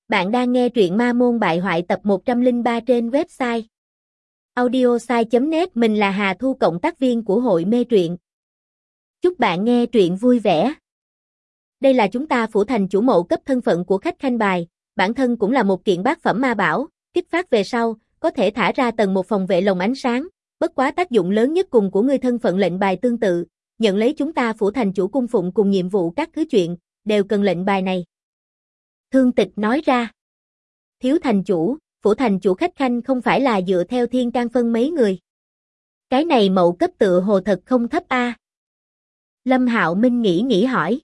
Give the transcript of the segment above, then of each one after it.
Bạn đang nghe truyện Ma Môn Bại Hoại tập 103 trên website audiosai.net. Mình là Hà Thu, cộng tác viên của hội mê truyện. Chúc bạn nghe truyện vui vẻ. Đây là chúng ta phủ thành chủ mộ cấp thân phận của khách khanh bài, bản thân cũng là một kiện bát phẩm ma bảo, kích phát về sau, có thể thả ra tầng một phòng vệ lồng ánh sáng, bất quá tác dụng lớn nhất cùng của ngươi thân phận lệnh bài tương tự, nhận lấy chúng ta phủ thành chủ cung phụng cùng nhiệm vụ các thứ chuyện, đều cần lệnh bài này. Thương Tịch nói ra. Thiếu thành chủ, phủ thành chủ khách khanh không phải là dựa theo thiên can phân mấy người. Cái này mậu cấp tựa hồ thật không thấp a. Lâm Hạo Minh nghĩ hỏi.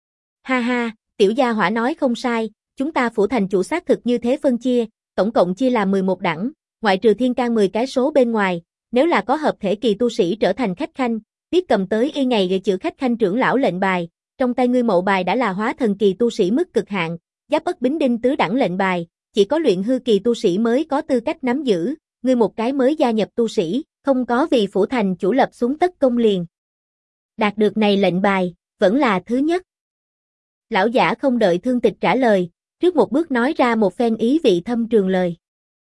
Ha ha, tiểu gia hỏa nói không sai, chúng ta phủ thành chủ xác thực như thế phân chia, tổng cộng chia là 11 đẳng, ngoại trừ thiên can 10 cái số bên ngoài, nếu là có hợp thể kỳ tu sĩ trở thành khách khanh, biết cầm tới y ngày gửi chữ khách khanh trưởng lão lệnh bài, trong tay ngươi mậu bài đã là hóa thần kỳ tu sĩ mức cực hạn, giáp ất bính đinh tứ đẳng lệnh bài, chỉ có luyện hư kỳ tu sĩ mới có tư cách nắm giữ, ngươi một cái mới gia nhập tu sĩ, không có vì phủ thành chủ lập xuống tất công liền. Đạt được này lệnh bài, vẫn là thứ nhất. Lão giả không đợi Thương Tịch trả lời, trước một bước nói ra một phen ý vị thâm trường lời.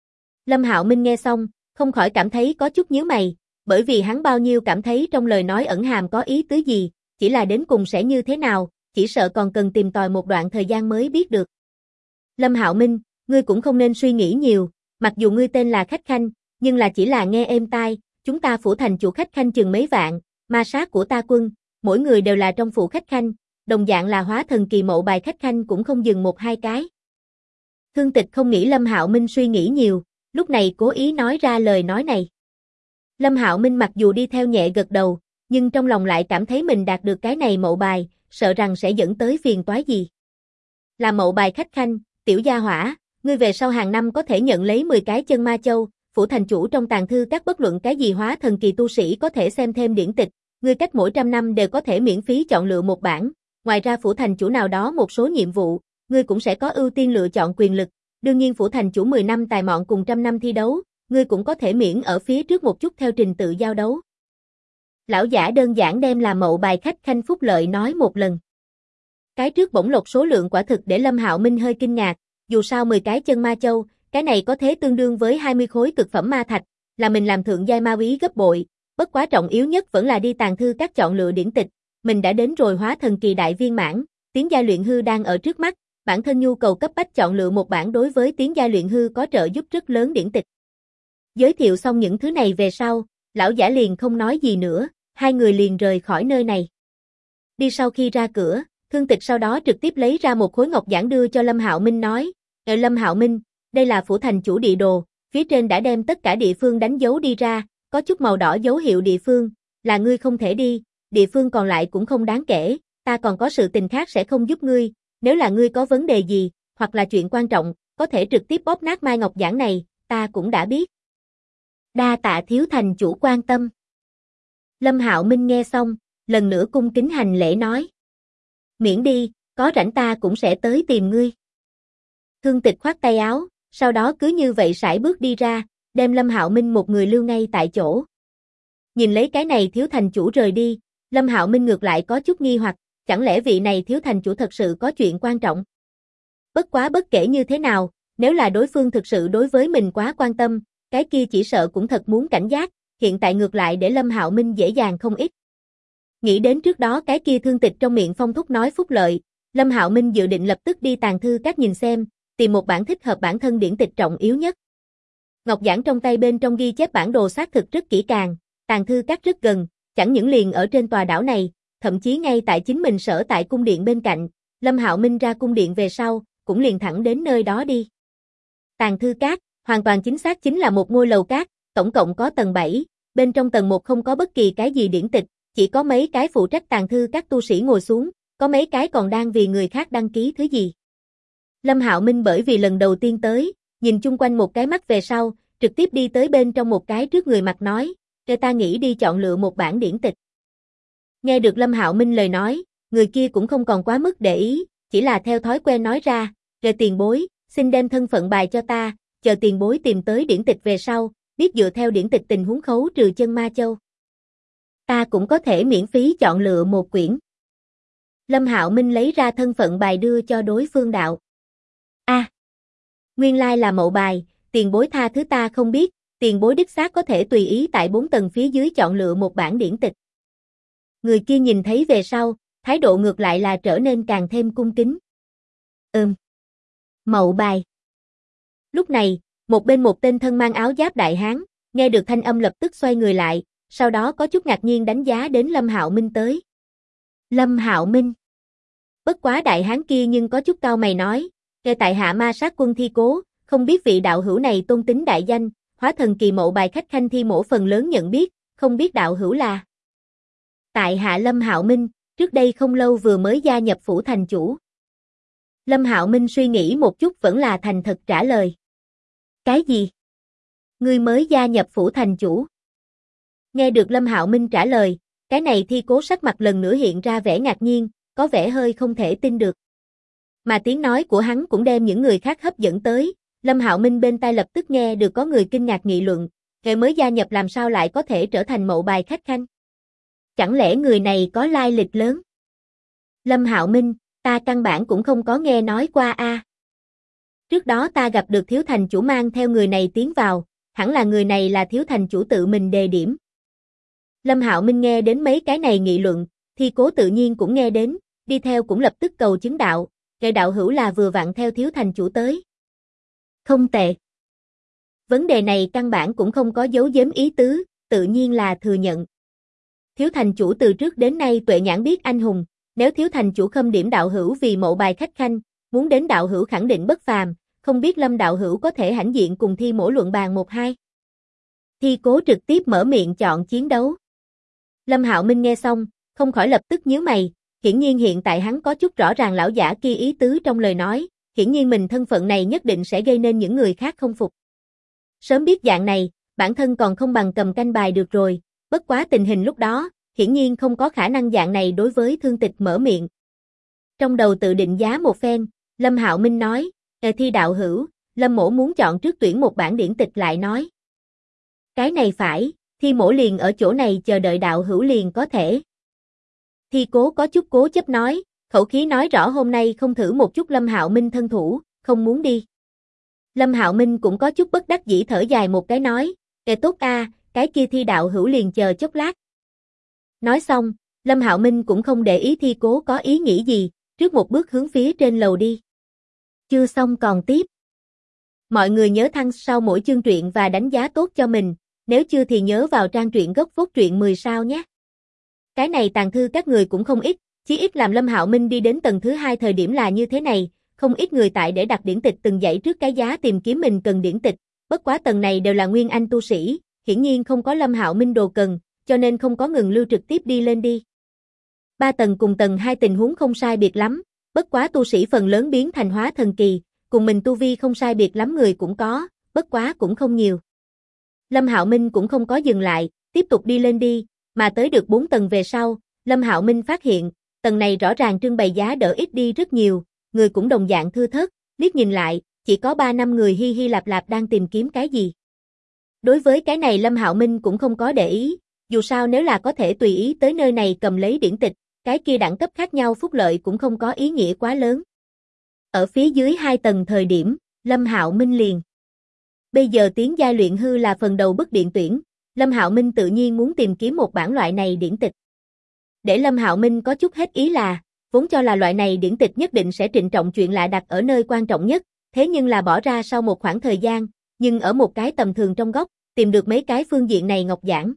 Lâm Hạo Minh nghe xong, không khỏi cảm thấy có chút nhíu mày, bởi vì hắn bao nhiêu cảm thấy trong lời nói ẩn hàm có ý tứ gì, chỉ là đến cùng sẽ như thế nào, chỉ sợ còn cần tìm tòi một đoạn thời gian mới biết được. Lâm Hạo Minh, ngươi cũng không nên suy nghĩ nhiều, mặc dù ngươi tên là khách khanh, nhưng là chỉ là nghe êm tai, chúng ta phủ thành chủ khách khanh chừng mấy vạn, ma sát của ta quân, mỗi người đều là trong phủ khách khanh, đồng dạng là hóa thần kỳ mậu bài khách khanh cũng không dừng một hai cái. Thương Tịch không nghĩ Lâm Hạo Minh suy nghĩ nhiều, lúc này cố ý nói ra lời nói này. Lâm Hạo Minh mặc dù đi theo nhẹ gật đầu, nhưng trong lòng lại cảm thấy mình đạt được cái này mậu bài, sợ rằng sẽ dẫn tới phiền toái gì. Là mậu bài khách khanh, tiểu gia hỏa, ngươi về sau hàng năm có thể nhận lấy 10 cái chân ma châu, phủ thành chủ trong tàng thư các bất luận cái gì hóa thần kỳ tu sĩ có thể xem thêm điển tịch, ngươi cách mỗi 100 năm đều có thể miễn phí chọn lựa một bản, ngoài ra phủ thành chủ nào đó một số nhiệm vụ, ngươi cũng sẽ có ưu tiên lựa chọn quyền lực, đương nhiên phủ thành chủ 10 năm tài mọn cùng 100 năm thi đấu, ngươi cũng có thể miễn ở phía trước một chút theo trình tự giao đấu. Lão giả đơn giản đem là mậu bài khách khanh phúc lợi nói một lần. Cái trước bổng lộc số lượng quả thực để Lâm Hạo Minh hơi kinh ngạc, dù sao 10 cái chân ma châu, cái này có thế tương đương với 20 khối cực phẩm ma thạch, là mình làm thượng giai ma úy gấp bội, bất quá trọng yếu nhất vẫn là đi tàng thư các chọn lựa điển tịch, mình đã đến rồi hóa thần kỳ đại viên mãn, tiến giai luyện hư đang ở trước mắt, bản thân nhu cầu cấp bách chọn lựa một bản đối với tiến giai luyện hư có trợ giúp rất lớn điển tịch. Giới thiệu xong những thứ này về sau, lão giả liền không nói gì nữa, hai người liền rời khỏi nơi này. Đi sau khi ra cửa, Thương Tịch sau đó trực tiếp lấy ra một khối ngọc giản đưa cho Lâm Hạo Minh nói, Lâm Hạo Minh, đây là phủ thành chủ địa đồ, phía trên đã đem tất cả địa phương đánh dấu đi ra, có chút màu đỏ dấu hiệu địa phương, là ngươi không thể đi, địa phương còn lại cũng không đáng kể, ta còn có sự tình khác sẽ không giúp ngươi, nếu là ngươi có vấn đề gì, hoặc là chuyện quan trọng, có thể trực tiếp bóp nát mai ngọc giản này, ta cũng đã biết. Đa tạ thiếu thành chủ quan tâm. Lâm Hạo Minh nghe xong, lần nữa cung kính hành lễ nói. Miễn đi, có rảnh ta cũng sẽ tới tìm ngươi. Thương Tịch khoát tay áo, sau đó cứ như vậy sải bước đi ra, đem Lâm Hạo Minh một người lưu ngay tại chỗ. Nhìn lấy cái này thiếu thành chủ rời đi, Lâm Hạo Minh ngược lại có chút nghi hoặc, chẳng lẽ vị này thiếu thành chủ thật sự có chuyện quan trọng? Bất quá bất kể như thế nào, nếu là đối phương thực sự đối với mình quá quan tâm, cái kia chỉ sợ cũng thật muốn cảnh giác, hiện tại ngược lại để Lâm Hạo Minh dễ dàng không ít. Nghĩ đến trước đó cái kia Thương Tịch trong miệng phong thúc nói phúc lợi, Lâm Hạo Minh dự định lập tức đi tàng thư các nhìn xem, tìm một bản thích hợp bản thân điển tịch trọng yếu nhất. Ngọc giản trong tay bên trong ghi chép bản đồ xác thực rất kỹ càng, tàng thư các rất gần, chẳng những liền ở trên tòa đảo này, thậm chí ngay tại chính mình sở tại cung điện bên cạnh, Lâm Hạo Minh ra cung điện về sau, cũng liền thẳng đến nơi đó đi. Tàng thư các, hoàn toàn chính xác chính là một ngôi lầu các, tổng cộng có tầng 7, bên trong tầng 1 không có bất kỳ cái gì điển tịch, chỉ có mấy cái phụ trách tàng thư các tu sĩ ngồi xuống, có mấy cái còn đang vì người khác đăng ký thứ gì. Lâm Hạo Minh bởi vì lần đầu tiên tới, nhìn chung quanh một cái mắt về sau, trực tiếp đi tới bên trong một cái trước người mặt nói, "Để ta nghĩ đi chọn lựa một bản điển tịch." Nghe được Lâm Hạo Minh lời nói, người kia cũng không còn quá mức để ý, chỉ là theo thói quen nói ra, "Để tiền bối, xin đem thân phận bài cho ta, chờ tiền bối tìm tới điển tịch về sau, biết dựa theo điển tịch tình huống khấu trừ chân ma châu. Ta cũng có thể miễn phí chọn lựa một quyển." Lâm Hạo Minh lấy ra thân phận bài đưa cho đối phương đạo. Nguyên lai là mậu bài, tiền bối tha thứ ta không biết, tiền bối đích xác có thể tùy ý tại 4 tầng phía dưới chọn lựa một bản điển tịch. Người kia nhìn thấy về sau, thái độ ngược lại là trở nên càng thêm cung kính. Mậu bài. Lúc này, một bên một tên thân mang áo giáp đại hán, nghe được thanh âm lập tức xoay người lại, sau đó có chút ngạc nhiên đánh giá đến Lâm Hạo Minh tới. Lâm Hạo Minh. Bất quá đại hán kia nhưng có chút cau mày nói, nghe tại hạ ma sát quân Thi Cố, không biết vị đạo hữu này tôn tính đại danh, hóa thần kỳ mậu bài khách khanh Thi mổ phần lớn nhận biết, không biết đạo hữu là. Tại hạ Lâm Hạo Minh, trước đây không lâu vừa mới gia nhập phủ thành chủ. Lâm Hạo Minh suy nghĩ một chút vẫn là thành thật trả lời. Cái gì? Ngươi mới gia nhập phủ thành chủ? Nghe được Lâm Hạo Minh trả lời, cái này Thi Cố sắc mặt lần nữa hiện ra vẻ ngạc nhiên, có vẻ hơi không thể tin được. Mà tiếng nói của hắn cũng đem những người khác hấp dẫn tới, Lâm Hạo Minh bên tai lập tức nghe được có người kinh ngạc nghị luận, người mới gia nhập làm sao lại có thể trở thành mậu bài khách khanh? Chẳng lẽ người này có lai lịch lớn? Lâm Hạo Minh, ta căn bản cũng không có nghe nói qua a. Trước đó ta gặp được thiếu thành chủ mang theo người này tiến vào, hẳn là người này là thiếu thành chủ tự mình đề điểm. Lâm Hạo Minh nghe đến mấy cái này nghị luận, Thi Cố tự nhiên cũng nghe đến, đi theo cũng lập tức cầu chứng đạo, kẻ đạo hữu là vừa vặn theo thiếu thành chủ tới. Không tệ. Vấn đề này căn bản cũng không có giấu giếm ý tứ, tự nhiên là thừa nhận. Thiếu thành chủ từ trước đến nay tuệ nhãn biết anh hùng, nếu thiếu thành chủ khâm điểm đạo hữu vì mậu bài khách khanh, muốn đến đạo hữu khẳng định bất phàm, không biết Lâm đạo hữu có thể hãnh diện cùng Thi mổ luận bàn 1-2. Thi Cố trực tiếp mở miệng chọn chiến đấu. Lâm Hạo Minh nghe xong, không khỏi lập tức nhíu mày, hiển nhiên hiện tại hắn có chút rõ ràng lão giả kia ý tứ trong lời nói, hiển nhiên mình thân phận này nhất định sẽ gây nên những người khác không phục. Sớm biết dạng này, bản thân còn không bằng cầm canh bài được rồi, bất quá tình hình lúc đó, hiển nhiên không có khả năng dạng này đối với Thương Tịch mở miệng. Trong đầu tự định giá một phen, Lâm Hạo Minh nói, Thi đạo hữu, Lâm mổ muốn chọn trước tuyển một bản điển tịch lại nói. Cái này phải, Thi mổ liền ở chỗ này chờ đợi đạo hữu liền có thể. Thi Cố có chút cố chấp nói, khẩu khí nói rõ hôm nay không thử một chút Lâm Hạo Minh thân thủ, không muốn đi. Lâm Hạo Minh cũng có chút bất đắc dĩ thở dài một cái nói, tốt a, cái kia Thi đạo hữu liền chờ chốc lát. Nói xong, Lâm Hạo Minh cũng không để ý Thi Cố có ý nghĩ gì, trước một bước hướng phía trên lầu đi. Chưa xong còn tiếp. Mọi người nhớ thăng sau mỗi chương truyện và đánh giá tốt cho mình, nếu chưa thì nhớ vào trang truyện gốc phốt truyện 10 sao nhé. Cái này tàng thư các người cũng không ít, chí ít làm Lâm Hạo Minh đi đến tầng thứ 2 thời điểm là như thế này, không ít người tại để đặt điển tịch từng dãy trước cái giá tìm kiếm mình cần điển tịch, bất quá tầng này đều là nguyên anh tu sĩ, hiển nhiên không có Lâm Hạo Minh đồ cần, cho nên không có ngừng lưu trực tiếp đi lên đi. 3 tầng cùng tầng 2 tình huống không sai biệt lắm, bất quá tu sĩ phần lớn biến thành hóa thần kỳ, cùng mình tu vi không sai biệt lắm người cũng có, bất quá cũng không nhiều. Lâm Hạo Minh cũng không có dừng lại, tiếp tục đi lên đi, mà tới được 4 tầng về sau, Lâm Hạo Minh phát hiện, tầng này rõ ràng trưng bày giá đỡ ít đi rất nhiều, người cũng đồng dạng thưa thớt, liếc nhìn lại, chỉ có 3-5 người hi hi lạp lạp đang tìm kiếm cái gì. Đối với cái này Lâm Hạo Minh cũng không có để ý, dù sao nếu là có thể tùy ý tới nơi này cầm lấy điển tịch, cái kia đẳng cấp khác nhau phúc lợi cũng không có ý nghĩa quá lớn. Ở phía dưới 2 tầng thời điểm, Lâm Hạo Minh liền. Bây giờ tiến giai luyện hư là phần đầu bức điện tuyển, Lâm Hạo Minh tự nhiên muốn tìm kiếm một bản loại này điển tịch. Để Lâm Hạo Minh có chút hết ý là, vốn cho là loại này điển tịch nhất định sẽ trịnh trọng chuyện lạ đặt ở nơi quan trọng nhất, thế nhưng là bỏ ra sau một khoảng thời gian, nhưng ở một cái tầm thường trong góc, tìm được mấy cái phương diện này ngọc giản.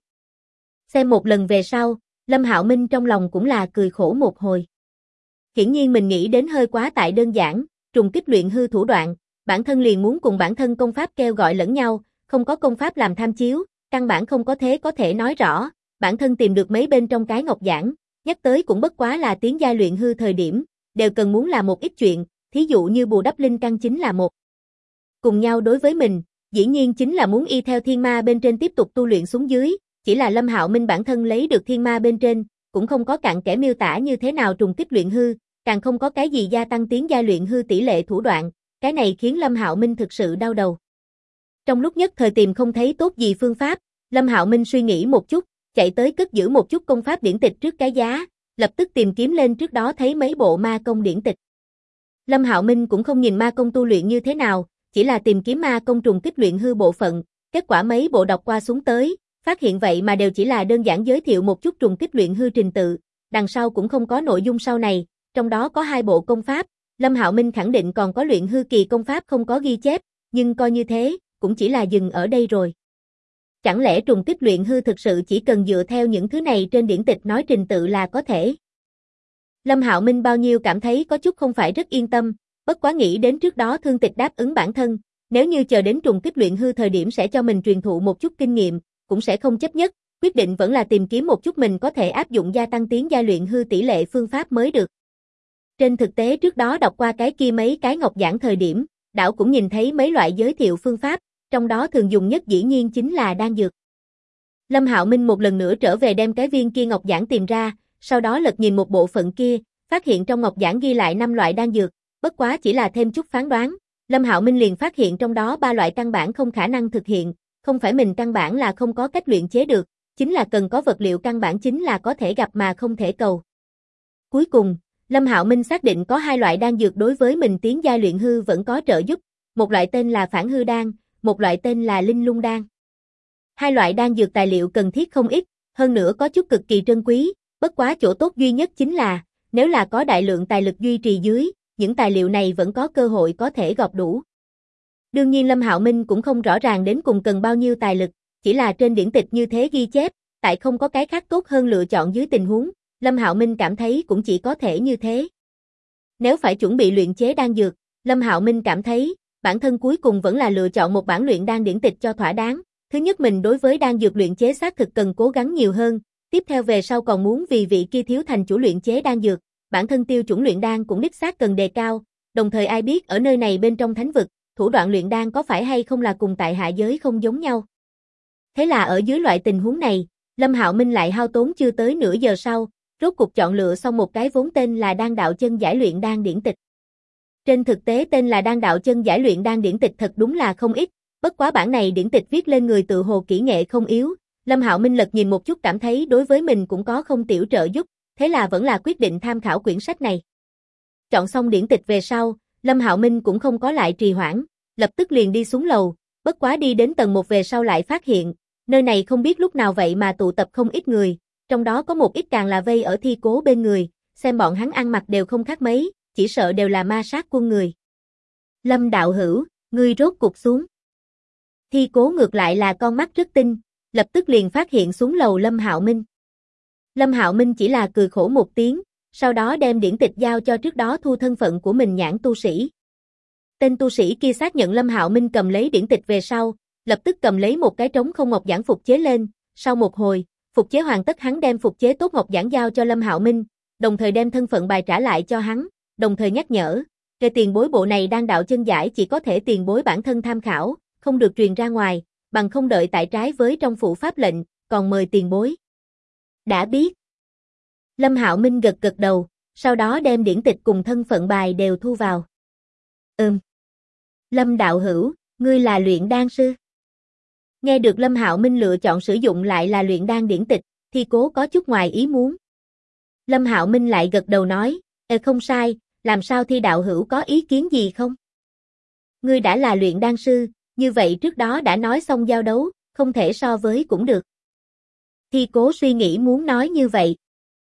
Xem một lần về sau, Lâm Hạo Minh trong lòng cũng là cười khổ một hồi. Hiển nhiên mình nghĩ đến hơi quá tại đơn giản, trùng kích luyện hư thủ đoạn, bản thân liền muốn cùng bản thân công pháp kêu gọi lẫn nhau, không có công pháp làm tham chiếu, căn bản không có thế có thể nói rõ, bản thân tìm được mấy bên trong cái ngọc giản, nhắc tới cũng bất quá là tiến giai luyện hư thời điểm, đều cần muốn làm một ít chuyện, thí dụ như bù đắp linh căn chính là một. Cùng nhau đối với mình, dĩ nhiên chính là muốn y theo thiên ma bên trên tiếp tục tu luyện xuống dưới, chỉ là Lâm Hạo Minh bản thân lấy được thiên ma bên trên, cũng không có cặn kẽ miêu tả như thế nào trùng kích luyện hư, càng không có cái gì gia tăng tiến giai luyện hư tỷ lệ thủ đoạn, cái này khiến Lâm Hạo Minh thực sự đau đầu. Trong lúc nhất thời tìm không thấy tốt gì phương pháp, Lâm Hạo Minh suy nghĩ một chút, chạy tới cất giữ một chút công pháp điển tịch trước cái giá, lập tức tìm kiếm lên trước đó thấy mấy bộ ma công điển tịch. Lâm Hạo Minh cũng không nhìn ma công tu luyện như thế nào, chỉ là tìm kiếm ma công trùng kích luyện hư bộ phận, kết quả mấy bộ đọc qua xuống tới, phát hiện vậy mà đều chỉ là đơn giản giới thiệu một chút trùng kích luyện hư trình tự, đằng sau cũng không có nội dung sau này, trong đó có 2 bộ công pháp, Lâm Hạo Minh khẳng định còn có luyện hư kỳ công pháp không có ghi chép, nhưng coi như thế, cũng chỉ là dừng ở đây rồi. Chẳng lẽ trùng kích luyện hư thực sự chỉ cần dựa theo những thứ này trên điển tịch nói trình tự là có thể? Lâm Hạo Minh bao nhiêu cảm thấy có chút không phải rất yên tâm, bất quá nghĩ đến trước đó Thương Tịch đáp ứng bản thân, nếu như chờ đến trùng kích luyện hư thời điểm sẽ cho mình truyền thụ một chút kinh nghiệm, cũng sẽ không chấp nhất, quyết định vẫn là tìm kiếm một chút mình có thể áp dụng gia tăng tiến giai luyện hư tỷ lệ phương pháp mới được. Trên thực tế trước đó đọc qua cái kia mấy cái ngọc giảng thời điểm, đảo cũng nhìn thấy mấy loại giới thiệu phương pháp, trong đó thường dùng nhất dĩ nhiên chính là đan dược. Lâm Hạo Minh một lần nữa trở về đem cái viên kia ngọc giảng tìm ra, sau đó lật nhìn một bộ phận kia, phát hiện trong ngọc giảng ghi lại 5 loại đan dược, bất quá chỉ là thêm chút phán đoán, Lâm Hạo Minh liền phát hiện trong đó 3 loại căn bản không khả năng thực hiện, không phải mình căn bản là không có cách luyện chế được, chính là cần có vật liệu căn bản chính là có thể gặp mà không thể cầu. Cuối cùng, Lâm Hạo Minh xác định có 2 loại đan dược đối với mình tiến giai luyện hư vẫn có trợ giúp, một loại tên là Phản Hư đan, một loại tên là Linh Lung đan. 2 loại đan dược tài liệu cần thiết không ít, hơn nữa có chút cực kỳ trân quý, bất quá chỗ tốt duy nhất chính là, nếu là có đại lượng tài lực duy trì dưới, những tài liệu này vẫn có cơ hội có thể gọp đủ. Đương nhiên Lâm Hạo Minh cũng không rõ ràng đến cùng cần bao nhiêu tài lực, chỉ là trên điển tịch như thế ghi chép, tại không có cái khác tốt hơn lựa chọn dưới tình huống, Lâm Hạo Minh cảm thấy cũng chỉ có thể như thế. Nếu phải chuẩn bị luyện chế đan dược, Lâm Hạo Minh cảm thấy, bản thân cuối cùng vẫn là lựa chọn một bản luyện đan điển tịch cho thỏa đáng. Thứ nhất mình đối với đan dược luyện chế xác thực cần cố gắng nhiều hơn, tiếp theo về sau còn muốn vì vị kia thiếu thành chủ luyện chế đan dược, bản thân tiêu chuẩn luyện đan cũng đích xác cần đề cao, đồng thời ai biết ở nơi này bên trong thánh vực, thủ đoạn luyện đan có phải hay không là cùng tại hạ giới không giống nhau. Thế là ở dưới loại tình huống này, Lâm Hạo Minh lại hao tốn chưa tới nửa giờ sau, rốt cuộc chọn lựa xong một cái vốn tên là Đan đạo chân giải luyện đan điển tịch. Trên thực tế tên là Đan đạo chân giải luyện đan điển tịch thật đúng là không ít, bất quá bản này điển tịch viết lên người tự hồ kỹ nghệ không yếu, Lâm Hạo Minh lật nhìn một chút cảm thấy đối với mình cũng có không tiểu trợ giúp, thế là vẫn là quyết định tham khảo quyển sách này. Chọn xong điển tịch về sau, Lâm Hạo Minh cũng không có lại trì hoãn, lập tức liền đi xuống lầu, bất quá đi đến tầng 1 về sau lại phát hiện, nơi này không biết lúc nào vậy mà tụ tập không ít người, trong đó có một ít càng là vây ở Thi Cố bên người, xem bọn hắn ăn mặc đều không khác mấy, chỉ sợ đều là ma sát quân người. Lâm đạo hữu, ngươi rốt cục xuống. Thi Cố ngược lại là con mắt rất tinh, lập tức liền phát hiện xuống lầu Lâm Hạo Minh. Lâm Hạo Minh chỉ là cười khổ một tiếng, sau đó đem điển tịch giao cho trước đó thu thân phận của mình nhãn tu sĩ. Tên tu sĩ kia xác nhận Lâm Hạo Minh cầm lấy điển tịch về sau, lập tức cầm lấy một cái trống không ngọc giản phục chế lên, sau một hồi, phục chế hoàn tất hắn đem phục chế tốt ngọc giản giao cho Lâm Hạo Minh, đồng thời đem thân phận bài trả lại cho hắn, đồng thời nhắc nhở, kê tiền bối bộ này Đan đạo chân giải chỉ có thể tiền bối bản thân tham khảo, không được truyền ra ngoài, bằng không đợi tại trái với trong phụ pháp lệnh, còn mời tiền bối. Đã biết. Lâm Hạo Minh gật gật đầu, sau đó đem điển tịch cùng thân phận bài đều thu vào. Lâm đạo hữu, ngươi là luyện đan sư. Nghe được Lâm Hạo Minh lựa chọn sử dụng lại là luyện đan điển tịch, Thi Cố có chút ngoài ý muốn. Lâm Hạo Minh lại gật đầu nói, không sai, làm sao Thi đạo hữu có ý kiến gì không? Ngươi đã là luyện đan sư, như vậy trước đó đã nói xong giao đấu, không thể so với cũng được. Thi Cố suy nghĩ muốn nói như vậy.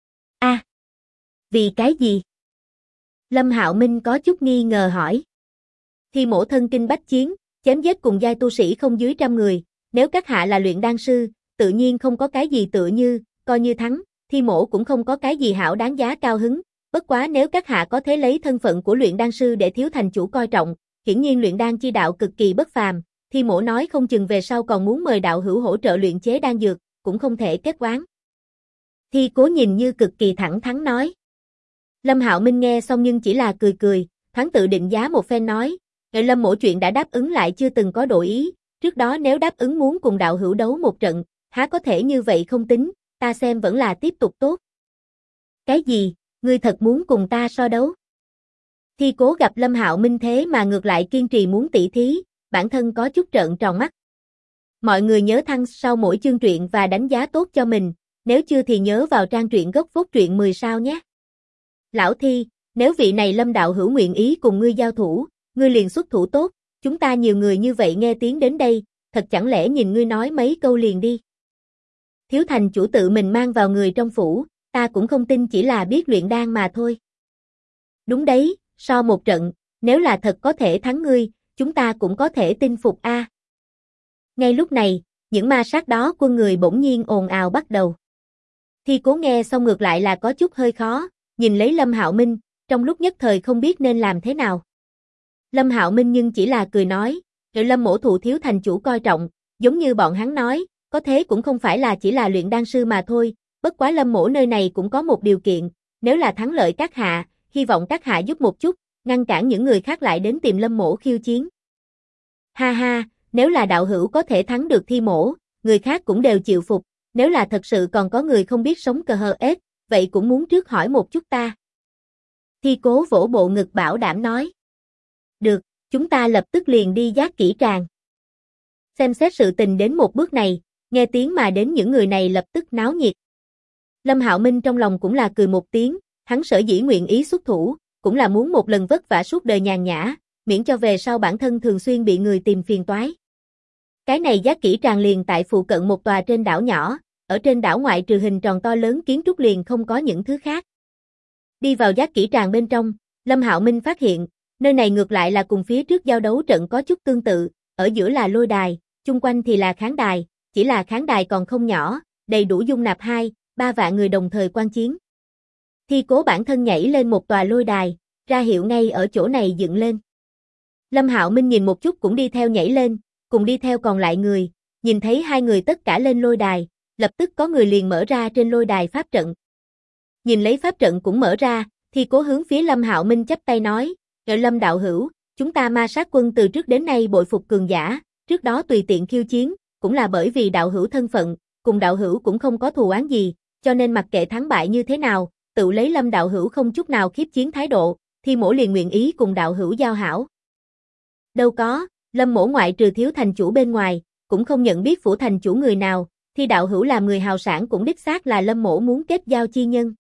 Vì cái gì? Lâm Hạo Minh có chút nghi ngờ hỏi. Thi mổ thân kinh bách chiến, chém giết cùng giai tu sĩ không dưới 100 người, nếu các hạ là luyện đan sư, tự nhiên không có cái gì tựa như, coi như thắng, Thi mổ cũng không có cái gì hảo đáng giá cao hứng, bất quá nếu các hạ có thể lấy thân phận của luyện đan sư để thiếu thành chủ coi trọng, hiển nhiên luyện đan chi đạo cực kỳ bất phàm, Thi mổ nói không chừng về sau còn muốn mời đạo hữu hỗ trợ luyện chế đan dược, cũng không thể kết oán. Thi Cố nhìn như cực kỳ thẳng thắn nói. Lâm Hạo Minh nghe xong nhưng chỉ là cười cười, thoáng tự định giá một phen nói, Lâm mổ chuyện đã đáp ứng lại chưa từng có đổi ý, trước đó nếu đáp ứng muốn cùng đạo hữu đấu một trận, há có thể như vậy không tính, ta xem vẫn là tiếp tục tốt. Cái gì, ngươi thật muốn cùng ta so đấu? Thi Cố gặp Lâm Hạo Minh thế mà ngược lại kiên trì muốn tỉ thí, bản thân có chút trợn tròn mắt. Mọi người nhớ thăng sau mỗi chương truyện và đánh giá tốt cho mình, nếu chưa thì nhớ vào trang truyện gốc phốt truyện 10 sao nhé. Lão Thi, nếu vị này Lâm đạo hữu nguyện ý cùng ngươi giao thủ, ngươi liền xuất thủ tốt, Chúng ta nhiều người như vậy nghe tiếng đến đây, thật chẳng lẽ nhìn ngươi nói mấy câu liền đi. Thiếu thành chủ tự mình mang vào người trong phủ, ta cũng không tin chỉ là biết luyện đan mà thôi. Đúng đấy, so một trận, nếu là thật có thể thắng ngươi, chúng ta cũng có thể tin phục a. Ngay lúc này, những ma sát đó quân người bỗng nhiên ồn ào bắt đầu. Thi Cố nghe xong ngược lại là có chút hơi khó, nhìn lấy Lâm Hạo Minh, trong lúc nhất thời không biết nên làm thế nào. Lâm Hạo Minh nhưng chỉ là cười nói, rồi Lâm mỗ thụ thiếu thành chủ coi trọng, giống như bọn hắn nói, có thế cũng không phải là chỉ là luyện đan sư mà thôi, bất quá Lâm mỗ nơi này cũng có một điều kiện, nếu là thắng lợi các hạ, hy vọng các hạ giúp một chút, ngăn cản những người khác lại đến tìm Lâm mỗ khiêu chiến. Ha ha, nếu là đạo hữu có thể thắng được Thi mỗ, người khác cũng đều chịu phục, nếu là thật sự còn có người không biết sống cờ hờ ết, vậy cũng muốn trước hỏi một chút ta. Thi Cố vỗ bộ ngực bảo đảm nói. Được, chúng ta lập tức liền đi giác kỹ tràng. Xem xét sự tình đến một bước này, nghe tiếng mà đến những người này lập tức náo nhiệt. Lâm Hạo Minh trong lòng cũng là cười một tiếng, hắn sở dĩ nguyện ý xuất thủ, cũng là muốn một lần vất vả suốt đời nhàn nhã, miễn cho về sau bản thân thường xuyên bị người tìm phiền toái. Cái này giác kỹ tràng liền tại phụ cận một tòa trên đảo nhỏ, ở trên đảo ngoại trừ hình tròn to lớn kiến trúc liền không có những thứ khác. Đi vào giác kỹ tràng bên trong, Lâm Hạo Minh phát hiện, nơi này ngược lại là cùng phía trước giao đấu trận có chút tương tự, ở giữa là lôi đài, chung quanh thì là khán đài, chỉ là khán đài còn không nhỏ, đầy đủ dung nạp 2-3 vạn người đồng thời quan chiến. Thi Cố bản thân nhảy lên một tòa lôi đài, ra hiệu ngay ở chỗ này dựng lên. Lâm Hạo Minh nhìn một chút cũng đi theo nhảy lên, cùng đi theo còn lại người, nhìn thấy hai người tất cả lên lôi đài, lập tức có người liền mở ra trên lôi đài pháp trận. Nhìn lấy pháp trận cũng mở ra, Thi Cố hướng phía Lâm Hạo Minh chắp tay nói, Lâm đạo hữu, chúng ta ma sát quân từ trước đến nay bội phục cường giả, trước đó tùy tiện khiêu chiến, cũng là bởi vì đạo hữu thân phận, cùng đạo hữu cũng không có thù oán gì, cho nên mặc kệ thắng bại như thế nào, tự lấy Lâm đạo hữu không chút nào khiếp chiến thái độ, Thi mỗ liền nguyện ý cùng đạo hữu giao hảo. Đâu có, Lâm mỗ ngoại trừ thiếu thành chủ bên ngoài, cũng không nhận biết phủ thành chủ người nào, Thi đạo hữu làm người hào sản cũng đích xác là Lâm mỗ muốn kết giao chi nhân.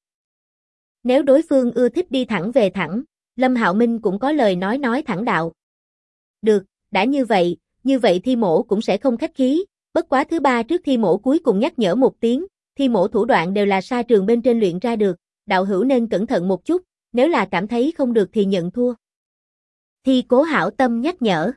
Nếu đối phương ưa thích đi thẳng về thẳng, Lâm Hạo Minh cũng có lời nói thẳng đạo. Được, đã như vậy Thi mỗ cũng sẽ không khách khí, bất quá thứ ba trước Thi mỗ cuối cùng nhắc nhở một tiếng, Thi mỗ thủ đoạn đều là sa trường bên trên luyện ra được, đạo hữu nên cẩn thận một chút, nếu là cảm thấy không được thì nhận thua. Thi Cố hảo tâm nhắc nhở.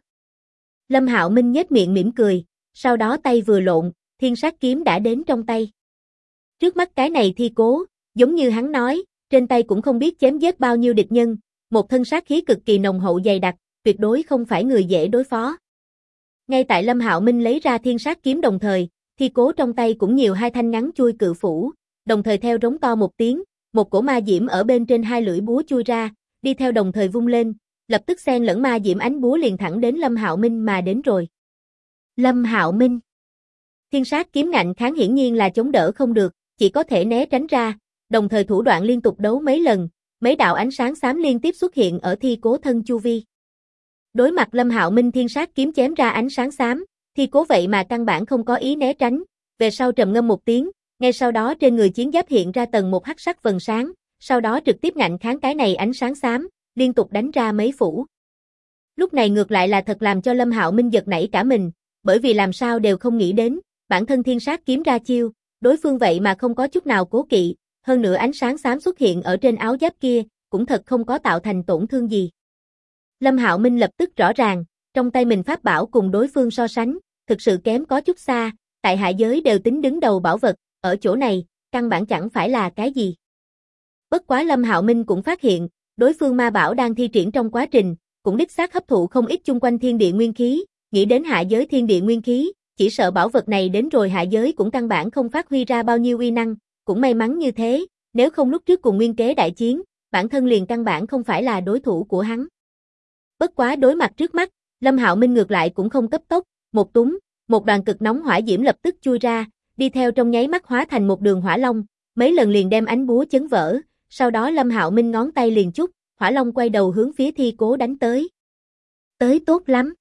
Lâm Hạo Minh nhếch miệng mỉm cười, sau đó tay vừa lộn, thiên sát kiếm đã đến trong tay. Trước mắt cái này Thi Cố, giống như hắn nói, trên tay cũng không biết chém giết bao nhiêu địch nhân, một thân sát khí cực kỳ nồng hậu dày đặc, tuyệt đối không phải người dễ đối phó. Ngay tại Lâm Hạo Minh lấy ra thiên sát kiếm đồng thời, Thi Cố trong tay cũng nhiều hai thanh ngắn chui cự phủ, đồng thời theo rống to một tiếng, một cổ ma diễm ở bên trên hai lưỡi búa chui ra, đi theo đồng thời vung lên, lập tức xen lẫn ma diễm ánh búa liền thẳng đến Lâm Hạo Minh mà đến rồi. Lâm Hạo Minh. Thiên sát kiếm ngạnh kháng hiển nhiên là chống đỡ không được, chỉ có thể né tránh ra, đồng thời thủ đoạn liên tục đấu mấy lần, mấy đạo ánh sáng xám liên tiếp xuất hiện ở Thi Cố thân chu vi. Đối mặt Lâm Hạo Minh thiên sát kiếm chém ra ánh sáng xám, Thi Cố vậy mà căn bản không có ý né tránh, về sau trầm ngâm một tiếng, ngay sau đó trên người chiến giáp hiện ra tầng một hắc sắc vầng sáng, sau đó trực tiếp ngạnh kháng cái này ánh sáng xám, liên tục đánh ra mấy phủ. Lúc này ngược lại là thật làm cho Lâm Hạo Minh giật nảy cả mình, bởi vì làm sao đều không nghĩ đến, bản thân thiên sát kiếm ra chiêu, đối phương vậy mà không có chút nào cố kỵ, hơn nữa ánh sáng xám xuất hiện ở trên áo giáp kia, cũng thật không có tạo thành tổn thương gì. Lâm Hạo Minh lập tức rõ ràng, trong tay mình pháp bảo cùng đối phương so sánh, thực sự kém có chút xa, tại hạ giới đều tính đứng đầu bảo vật, ở chỗ này, căn bản chẳng phải là cái gì. Bất quá Lâm Hạo Minh cũng phát hiện, đối phương ma bảo đang thi triển trong quá trình, cũng đích xác hấp thụ không ít chung quanh thiên địa nguyên khí, nghĩ đến hạ giới thiên địa nguyên khí, chỉ sợ bảo vật này đến rồi hạ giới cũng căn bản không phát huy ra bao nhiêu uy năng, cũng may mắn như thế, nếu không lúc trước cùng Nguyên Kế đại chiến, bản thân liền căn bản không phải là đối thủ của hắn. Bất quá đối mặt trước mắt, Lâm Hạo Minh ngược lại cũng không cấp tốc, một túng, một đoàn cực nóng hỏa diễm lập tức chui ra, đi theo trong nháy mắt hóa thành một đường hỏa long, mấy lần liền đem ánh búa chấn vỡ, sau đó Lâm Hạo Minh ngón tay liền chúc, hỏa long quay đầu hướng phía Thi Cố đánh tới. Tới tốt lắm.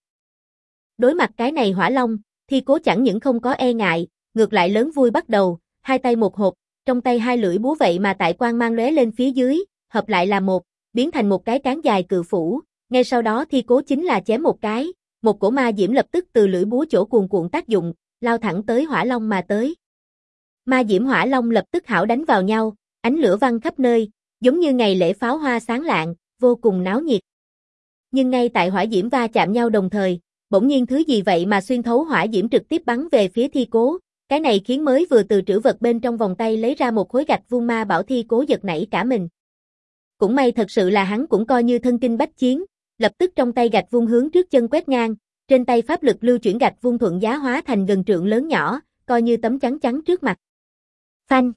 Đối mặt cái này hỏa long, Thi Cố chẳng những không có e ngại, ngược lại lớn vui bắt đầu, hai tay một hộp, trong tay hai lưỡi búa vậy mà tại quang mang lóe lên phía dưới, hợp lại là một, biến thành một cái cán dài cự phủ, ngay sau đó Thi Cố chính là chém một cái, một cổ ma diễm lập tức từ lưỡi búa chỗ cuồn cuộn tác dụng, lao thẳng tới hỏa long mà tới. Ma diễm hỏa long lập tức hảo đánh vào nhau, ánh lửa văng khắp nơi, giống như ngày lễ pháo hoa sáng lạng, vô cùng náo nhiệt. Nhưng ngay tại hỏa diễm va chạm nhau đồng thời, bỗng nhiên thứ gì vậy mà xuyên thấu hỏa diễm trực tiếp bắn về phía Thi Cố, cái này khiến mới vừa từ trữ vật bên trong vòng tay lấy ra một khối gạch vuông ma bảo Thi Cố giật nảy cả mình. Cũng may thật sự là hắn cũng coi như thân kinh bách chiến, lập tức trong tay gạch vuông hướng trước chân quét ngang, trên tay pháp lực lưu chuyển gạch vuông thuận giá hóa thành gần trượng lớn nhỏ, coi như tấm chắn chắn trước mặt. Phanh!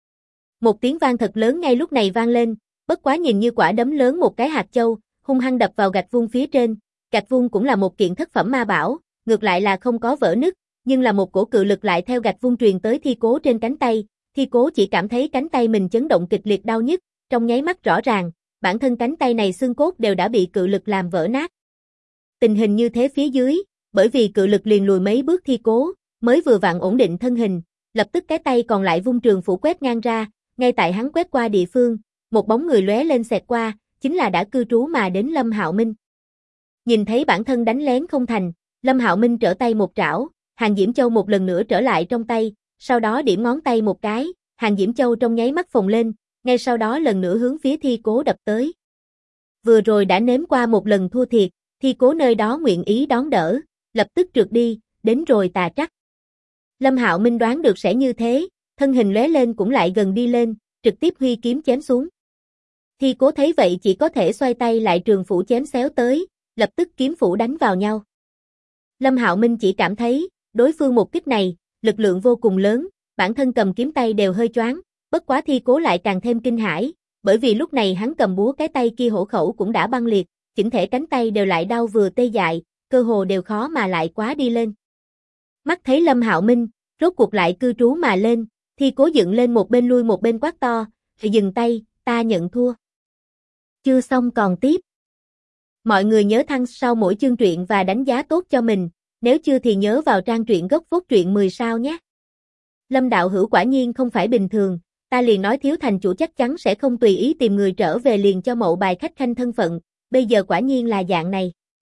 Một tiếng vang thật lớn ngay lúc này vang lên, bất quá nhìn như quả đấm lớn một cái hạt châu, hung hăng đập vào gạch vuông phía trên. Gạch vuông cũng là một kiện thất phẩm ma bảo, ngược lại là không có vỡ nứt, nhưng là một cổ cự lực lại theo gạch vuông truyền tới Thi Cố trên cánh tay. Thi Cố chỉ cảm thấy cánh tay mình chấn động kịch liệt đau nhức, trong nháy mắt rõ ràng, bản thân cánh tay này xương cốt đều đã bị cự lực làm vỡ nát. Tình hình như thế phía dưới, bởi vì cự lực liền lùi mấy bước Thi Cố, mới vừa vặn ổn định thân hình, lập tức cái tay còn lại vung trường phủ quét ngang ra, ngay tại hắn quét qua địa phương, một bóng người lóe lên xẹt qua, chính là đã cư trú mà đến Lâm Hạo Minh. Nhìn thấy bản thân đánh lén không thành, Lâm Hạo Minh trở tay một trảo, Hàng Diễm Châu một lần nữa trở lại trong tay, sau đó điểm ngón tay một cái, Hàng Diễm Châu trong nháy mắt phồng lên, ngay sau đó lần nữa hướng phía Thi Cố đập tới. Vừa rồi đã nếm qua một lần thua thiệt, Thi Cố nơi đó nguyện ý đón đỡ, lập tức trượt đi, đến rồi tà trắc. Lâm Hạo Minh đoán được sẽ như thế, thân hình lóe lên cũng lại gần đi lên, trực tiếp huy kiếm chém xuống. Thi Cố thấy vậy chỉ có thể xoay tay lại trường phủ chém xéo tới, lập tức kiếm phủ đánh vào nhau. Lâm Hạo Minh chỉ cảm thấy, đối phương một kích này, lực lượng vô cùng lớn, bản thân cầm kiếm tay đều hơi choáng, bất quá Thi Cố lại càng thêm kinh hãi, bởi vì lúc này hắn cầm búa cái tay kia hổ khẩu cũng đã băng liệt, chỉnh thể cánh tay đều lại đau vừa tê dại, cơ hồ đều khó mà lại quá đi lên. Mắt thấy Lâm Hạo Minh, rốt cuộc lại cư trú mà lên, Thi Cố dựng lên một bên lui một bên quát to, dừng tay, ta nhận thua. Chưa xong còn tiếp. Mọi người nhớ thăng sau mỗi chương truyện và đánh giá tốt cho mình, nếu chưa thì nhớ vào trang truyện gốc phốt truyện 10 sao nhé. Lâm đạo hữu quả nhiên không phải bình thường, ta liền nói thiếu thành chủ chắc chắn sẽ không tùy ý tìm người trở về liền cho mậu bài khách khanh thân phận, bây giờ quả nhiên là dạng này.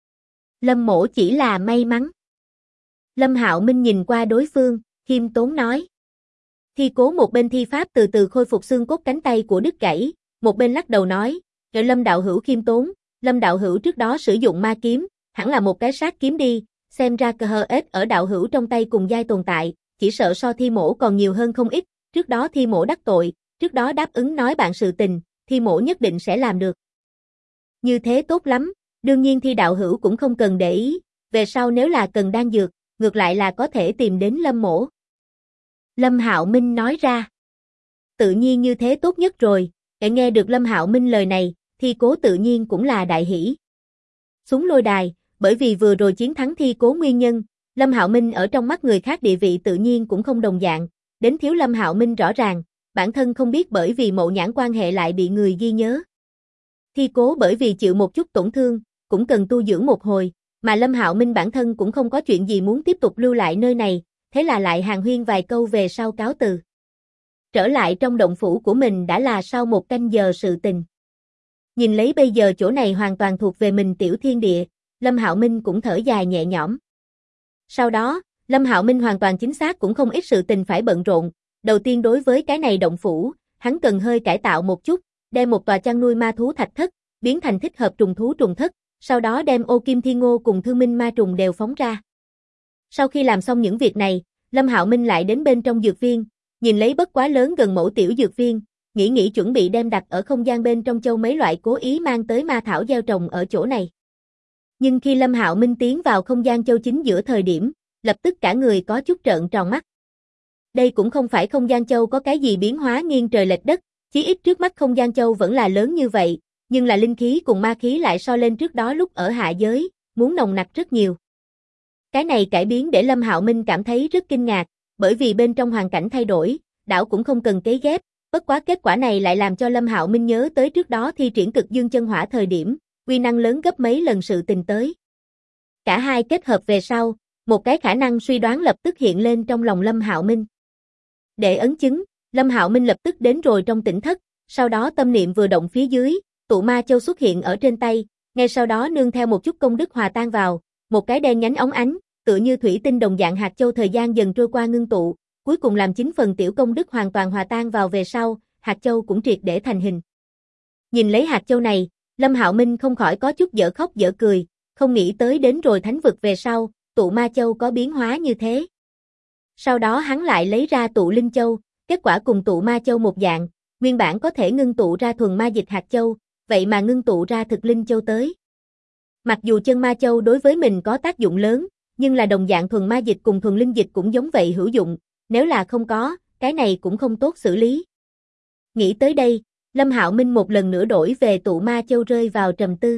Lâm mỗ chỉ là may mắn. Lâm Hạo Minh nhìn qua đối phương, khiêm tốn nói. Thi Cố một bên thi pháp từ từ khôi phục xương cốt cánh tay của đứt gãy, một bên lắc đầu nói, rồi Lâm đạo hữu khiêm tốn, Lâm đạo hữu trước đó sử dụng ma kiếm, hẳn là một cái sát kiếm đi, xem ra cờ hờ ết ở đạo hữu trong tay cùng giai tồn tại, chỉ sợ so Thi mỗ còn nhiều hơn không ít, trước đó Thi mỗ đắc tội, trước đó đáp ứng nói bạn sự tình, Thi mỗ nhất định sẽ làm được. Như thế tốt lắm, đương nhiên Thi đạo hữu cũng không cần để ý, về sau nếu là cần đan dược, ngược lại là có thể tìm đến Lâm mỗ. Lâm Hạo Minh nói ra. Tự nhiên như thế tốt nhất rồi, để nghe được Lâm Hạo Minh lời này, Thi Cố tự nhiên cũng là đại hỷ. Xuống lôi đài, bởi vì vừa rồi chiến thắng Thi Cố nguyên nhân, Lâm Hạo Minh ở trong mắt người khác địa vị tự nhiên cũng không đồng dạng, đến thiếu Lâm Hạo Minh rõ ràng, bản thân không biết bởi vì mậu nhãn quan hệ lại bị người ghi nhớ. Thi Cố bởi vì chịu một chút tổn thương, cũng cần tu dưỡng một hồi, mà Lâm Hạo Minh bản thân cũng không có chuyện gì muốn tiếp tục lưu lại nơi này, thế là lại hàn huyên vài câu về sau cáo từ. Trở lại trong động phủ của mình đã là sau 1 canh giờ sự tình. Nhìn lấy bây giờ chỗ này hoàn toàn thuộc về mình tiểu thiên địa, Lâm Hạo Minh cũng thở dài nhẹ nhõm. Sau đó, Lâm Hạo Minh hoàn toàn chính xác cũng không ít sự tình phải bận rộn, đầu tiên đối với cái này động phủ, hắn cần hơi cải tạo một chút, đem một tòa chăn nuôi ma thú thạch thất, biến thành thích hợp trùng thú trùng thất, sau đó đem Ô Kim Thiên Ngô cùng Thương Minh ma trùng đều phóng ra. Sau khi làm xong những việc này, Lâm Hạo Minh lại đến bên trong dược viên, nhìn lấy bất quá lớn gần mẫu tiểu dược viên, nghĩ chuẩn bị đem đặt ở không gian bên trong châu mấy loại cố ý mang tới ma thảo gieo trồng ở chỗ này. Nhưng khi Lâm Hạo Minh tiến vào không gian châu chính giữa thời điểm, lập tức cả người có chút trợn tròn mắt. Đây cũng không phải không gian châu có cái gì biến hóa nghiêng trời lệch đất, chí ít trước mắt không gian châu vẫn là lớn như vậy, nhưng là linh khí cùng ma khí lại so lên trước đó lúc ở hạ giới, muốn nồng nặc rất nhiều. Cái này cải biến để Lâm Hạo Minh cảm thấy rất kinh ngạc, bởi vì bên trong hoàn cảnh thay đổi, đảo cũng không cần cấy ghép, bất quá kết quả này lại làm cho Lâm Hạo Minh nhớ tới trước đó thi triển cực dương chân hỏa thời điểm, uy năng lớn gấp mấy lần sự tình tới. Cả hai kết hợp về sau, một cái khả năng suy đoán lập tức hiện lên trong lòng Lâm Hạo Minh. Để ấn chứng, Lâm Hạo Minh lập tức đến rồi trong tỉnh thất, sau đó tâm niệm vừa động phía dưới, tụ ma châu xuất hiện ở trên tay, ngay sau đó nương theo một chút công đức hòa tan vào, một cái đen nhánh óng ánh, tựa như thủy tinh đồng dạng hạt châu thời gian dần trôi qua ngưng tụ, cuối cùng làm 9 phần tiểu công đức hoàn toàn hòa tan vào về sau, hạt châu cũng triệt để thành hình. Nhìn lấy hạt châu này, Lâm Hạo Minh không khỏi có chút dở khóc dở cười, không nghĩ tới đến rồi thánh vực về sau, tụ ma châu có biến hóa như thế. Sau đó hắn lại lấy ra tụ linh châu, kết quả cùng tụ ma châu một dạng, nguyên bản có thể ngưng tụ ra thuần ma dịch hạt châu, vậy mà ngưng tụ ra thực linh châu tới. Mặc dù chân ma châu đối với mình có tác dụng lớn, nhưng là đồng dạng thuần ma dịch cùng thuần linh dịch cũng giống vậy hữu dụng, nếu là không có, cái này cũng không tốt xử lý. Nghĩ tới đây, Lâm Hạo Minh một lần nữa đổi về tụ ma châu rơi vào trầm tư.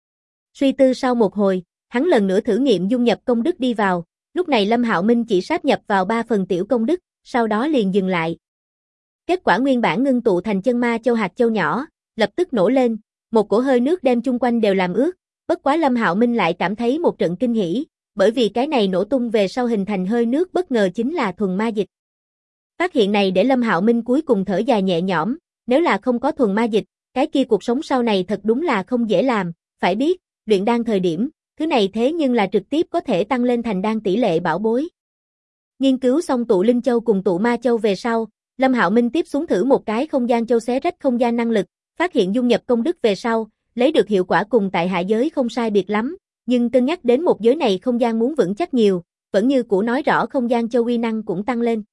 Suy tư sau một hồi, hắn lần nữa thử nghiệm dung nhập công đức đi vào, lúc này Lâm Hạo Minh chỉ sáp nhập vào 3 phần tiểu công đức, sau đó liền dừng lại. Kết quả nguyên bản ngưng tụ thành chân ma châu hạt châu nhỏ, lập tức nổ lên, một cổ hơi nước đem chung quanh đều làm ướt, bất quá Lâm Hạo Minh lại cảm thấy một trận kinh hỉ, bởi vì cái này nổ tung về sau hình thành hơi nước bất ngờ chính là thuần ma dịch. Phát hiện này để Lâm Hạo Minh cuối cùng thở dài nhẹ nhõm, nếu là không có thuần ma dịch, cái kia cuộc sống sau này thật đúng là không dễ làm, phải biết, luyện đan thời điểm, thứ này thế nhưng là trực tiếp có thể tăng lên thành đan tỷ lệ bảo bối. Nghiên cứu xong tụ linh châu cùng tụ ma châu về sau, Lâm Hạo Minh tiếp xuống thử một cái không gian châu xé rách không gian năng lực, phát hiện dung nhập công đức về sau, lấy được hiệu quả cùng tại hạ giới không sai biệt lắm, nhưng cân nhắc đến một giới này không gian muốn vững chắc nhiều, vẫn như cũ nói rõ không gian châu uy năng cũng tăng lên.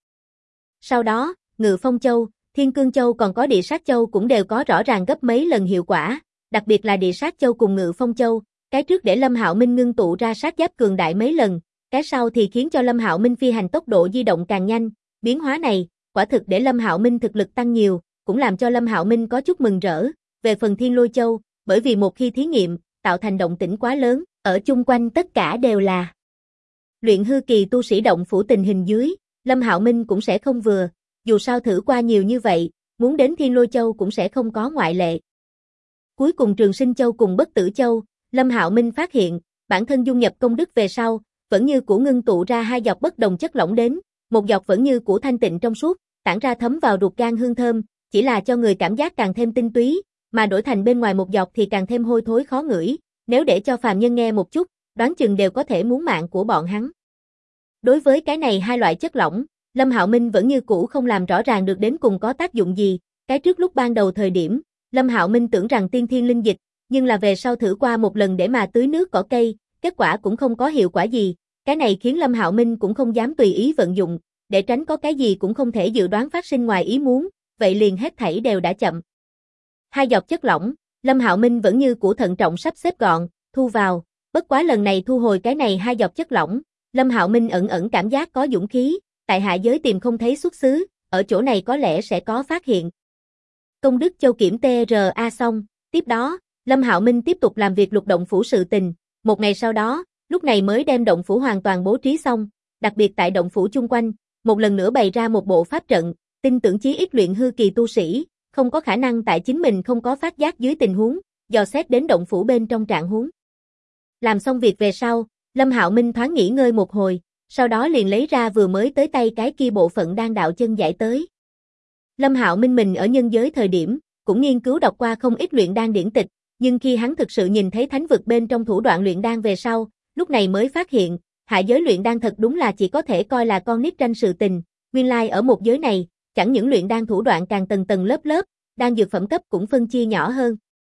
Sau đó, Ngự Phong Châu, Thiên Cương Châu còn có Địa Sát Châu cũng đều có rõ ràng gấp mấy lần hiệu quả, đặc biệt là Địa Sát Châu cùng Ngự Phong Châu, cái trước để Lâm Hạo Minh ngưng tụ ra sát giáp cường đại mấy lần, cái sau thì khiến cho Lâm Hạo Minh phi hành tốc độ di động càng nhanh, biến hóa này, quả thực để Lâm Hạo Minh thực lực tăng nhiều, cũng làm cho Lâm Hạo Minh có chút mừng rỡ. Về phần Thiên Lôi Châu, bởi vì một khi thí nghiệm, tạo thành động tĩnh quá lớn, ở chung quanh tất cả đều là luyện hư kỳ tu sĩ động phủ tình hình dưới, Lâm Hạo Minh cũng sẽ không vừa, dù sao thử qua nhiều như vậy, muốn đến Thiên Lôi Châu cũng sẽ không có ngoại lệ. Cuối cùng Trường Sinh Châu cùng Bất Tử Châu, Lâm Hạo Minh phát hiện, bản thân dung nhập công đức về sau, vẫn như cũ ngưng tụ ra 2 giọt bất đồng chất lỏng đến, một giọt vẫn như cũ thanh tịnh trong suốt, tản ra thấm vào ruột gan hương thơm, chỉ là cho người cảm giác càng thêm tinh túy, mà đổi thành bên ngoài một giọt thì càng thêm hôi thối khó ngửi, nếu để cho phàm nhân nghe một chút, đoán chừng đều có thể muốn mạng của bọn hắn. Đối với cái này 2 loại chất lỏng, Lâm Hạo Minh vẫn như cũ không làm rõ ràng được đến cùng có tác dụng gì, cái trước lúc ban đầu thời điểm, Lâm Hạo Minh tưởng rằng tiên thiên linh dịch, nhưng là về sau thử qua một lần để mà tưới nước cỏ cây, kết quả cũng không có hiệu quả gì, cái này khiến Lâm Hạo Minh cũng không dám tùy ý vận dụng, để tránh có cái gì cũng không thể dự đoán phát sinh ngoài ý muốn, vậy liền hết thảy đều đã chậm. 2 giọt chất lỏng, Lâm Hạo Minh vẫn như cũ thận trọng sắp xếp gọn, thu vào, bất quá lần này thu hồi cái này 2 giọt chất lỏng, Lâm Hạo Minh ẩn ẩn cảm giác có dũng khí, tại hạ giới tìm không thấy xuất xứ, ở chỗ này có lẽ sẽ có phát hiện. Công đức châu kiểm TRA xong, tiếp đó, Lâm Hạo Minh tiếp tục làm việc lục động phủ sự tình, một ngày sau đó, lúc này mới đem động phủ hoàn toàn bố trí xong, đặc biệt tại động phủ chung quanh, một lần nữa bày ra một bộ pháp trận, tin tưởng chí ít luyện hư kỳ tu sĩ, không có khả năng tại chính mình không có phát giác dưới tình huống, dò xét đến động phủ bên trong trạng huống. Làm xong việc về sau, Lâm Hạo Minh thoáng nghỉ ngơi một hồi, sau đó liền lấy ra vừa mới tới tay cái kia bộ phận đan đạo chân giải tới. Lâm Hạo Minh mình ở nhân giới thời điểm, cũng nghiên cứu đọc qua không ít luyện đan điển tịch, nhưng khi hắn thực sự nhìn thấy thánh vực bên trong thủ đoạn luyện đan về sau, lúc này mới phát hiện, hạ giới luyện đan thật đúng là chỉ có thể coi là con nít tranh sự tình, nguyên lai ở một giới này, chẳng những luyện đan thủ đoạn càng tầng tầng lớp lớp, đan dược phẩm cấp cũng phân chia nhỏ hơn.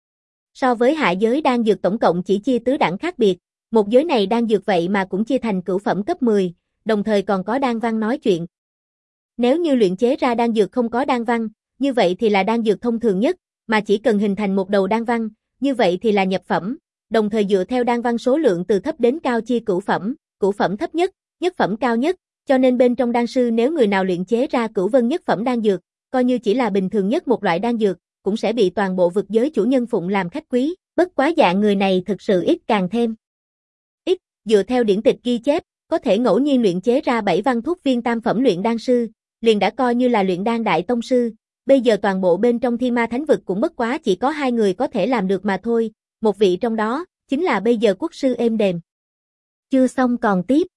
So với hạ giới đan dược tổng cộng chỉ chia tứ đẳng khác biệt, một giới này đan dược vậy mà cũng chia thành cửu phẩm cấp 10, đồng thời còn có đan văn nói chuyện. Nếu như luyện chế ra đan dược không có đan văn, như vậy thì là đan dược thông thường nhất, mà chỉ cần hình thành một đầu đan văn, như vậy thì là nhập phẩm, đồng thời dựa theo đan văn số lượng từ thấp đến cao chia cửu phẩm thấp nhất, nhất phẩm cao nhất, cho nên bên trong đan sư nếu người nào luyện chế ra cửu vân nhất phẩm đan dược, coi như chỉ là bình thường nhất một loại đan dược, cũng sẽ bị toàn bộ vực giới chủ nhân phụng làm khách quý, bất quá dạng người này thực sự ít càng thêm. Ít, dựa theo điển tịch ghi chép, có thể ngẫu nhiên luyện chế ra 7 văn thuốc viên tam phẩm luyện đan sư, liền đã coi như là luyện đan đại tông sư, bây giờ toàn bộ bên trong Thiên Ma Thánh vực cũng bất quá chỉ có 2 người có thể làm được mà thôi, một vị trong đó, chính là bây giờ quốc sư êm đềm. Chưa xong còn tiếp.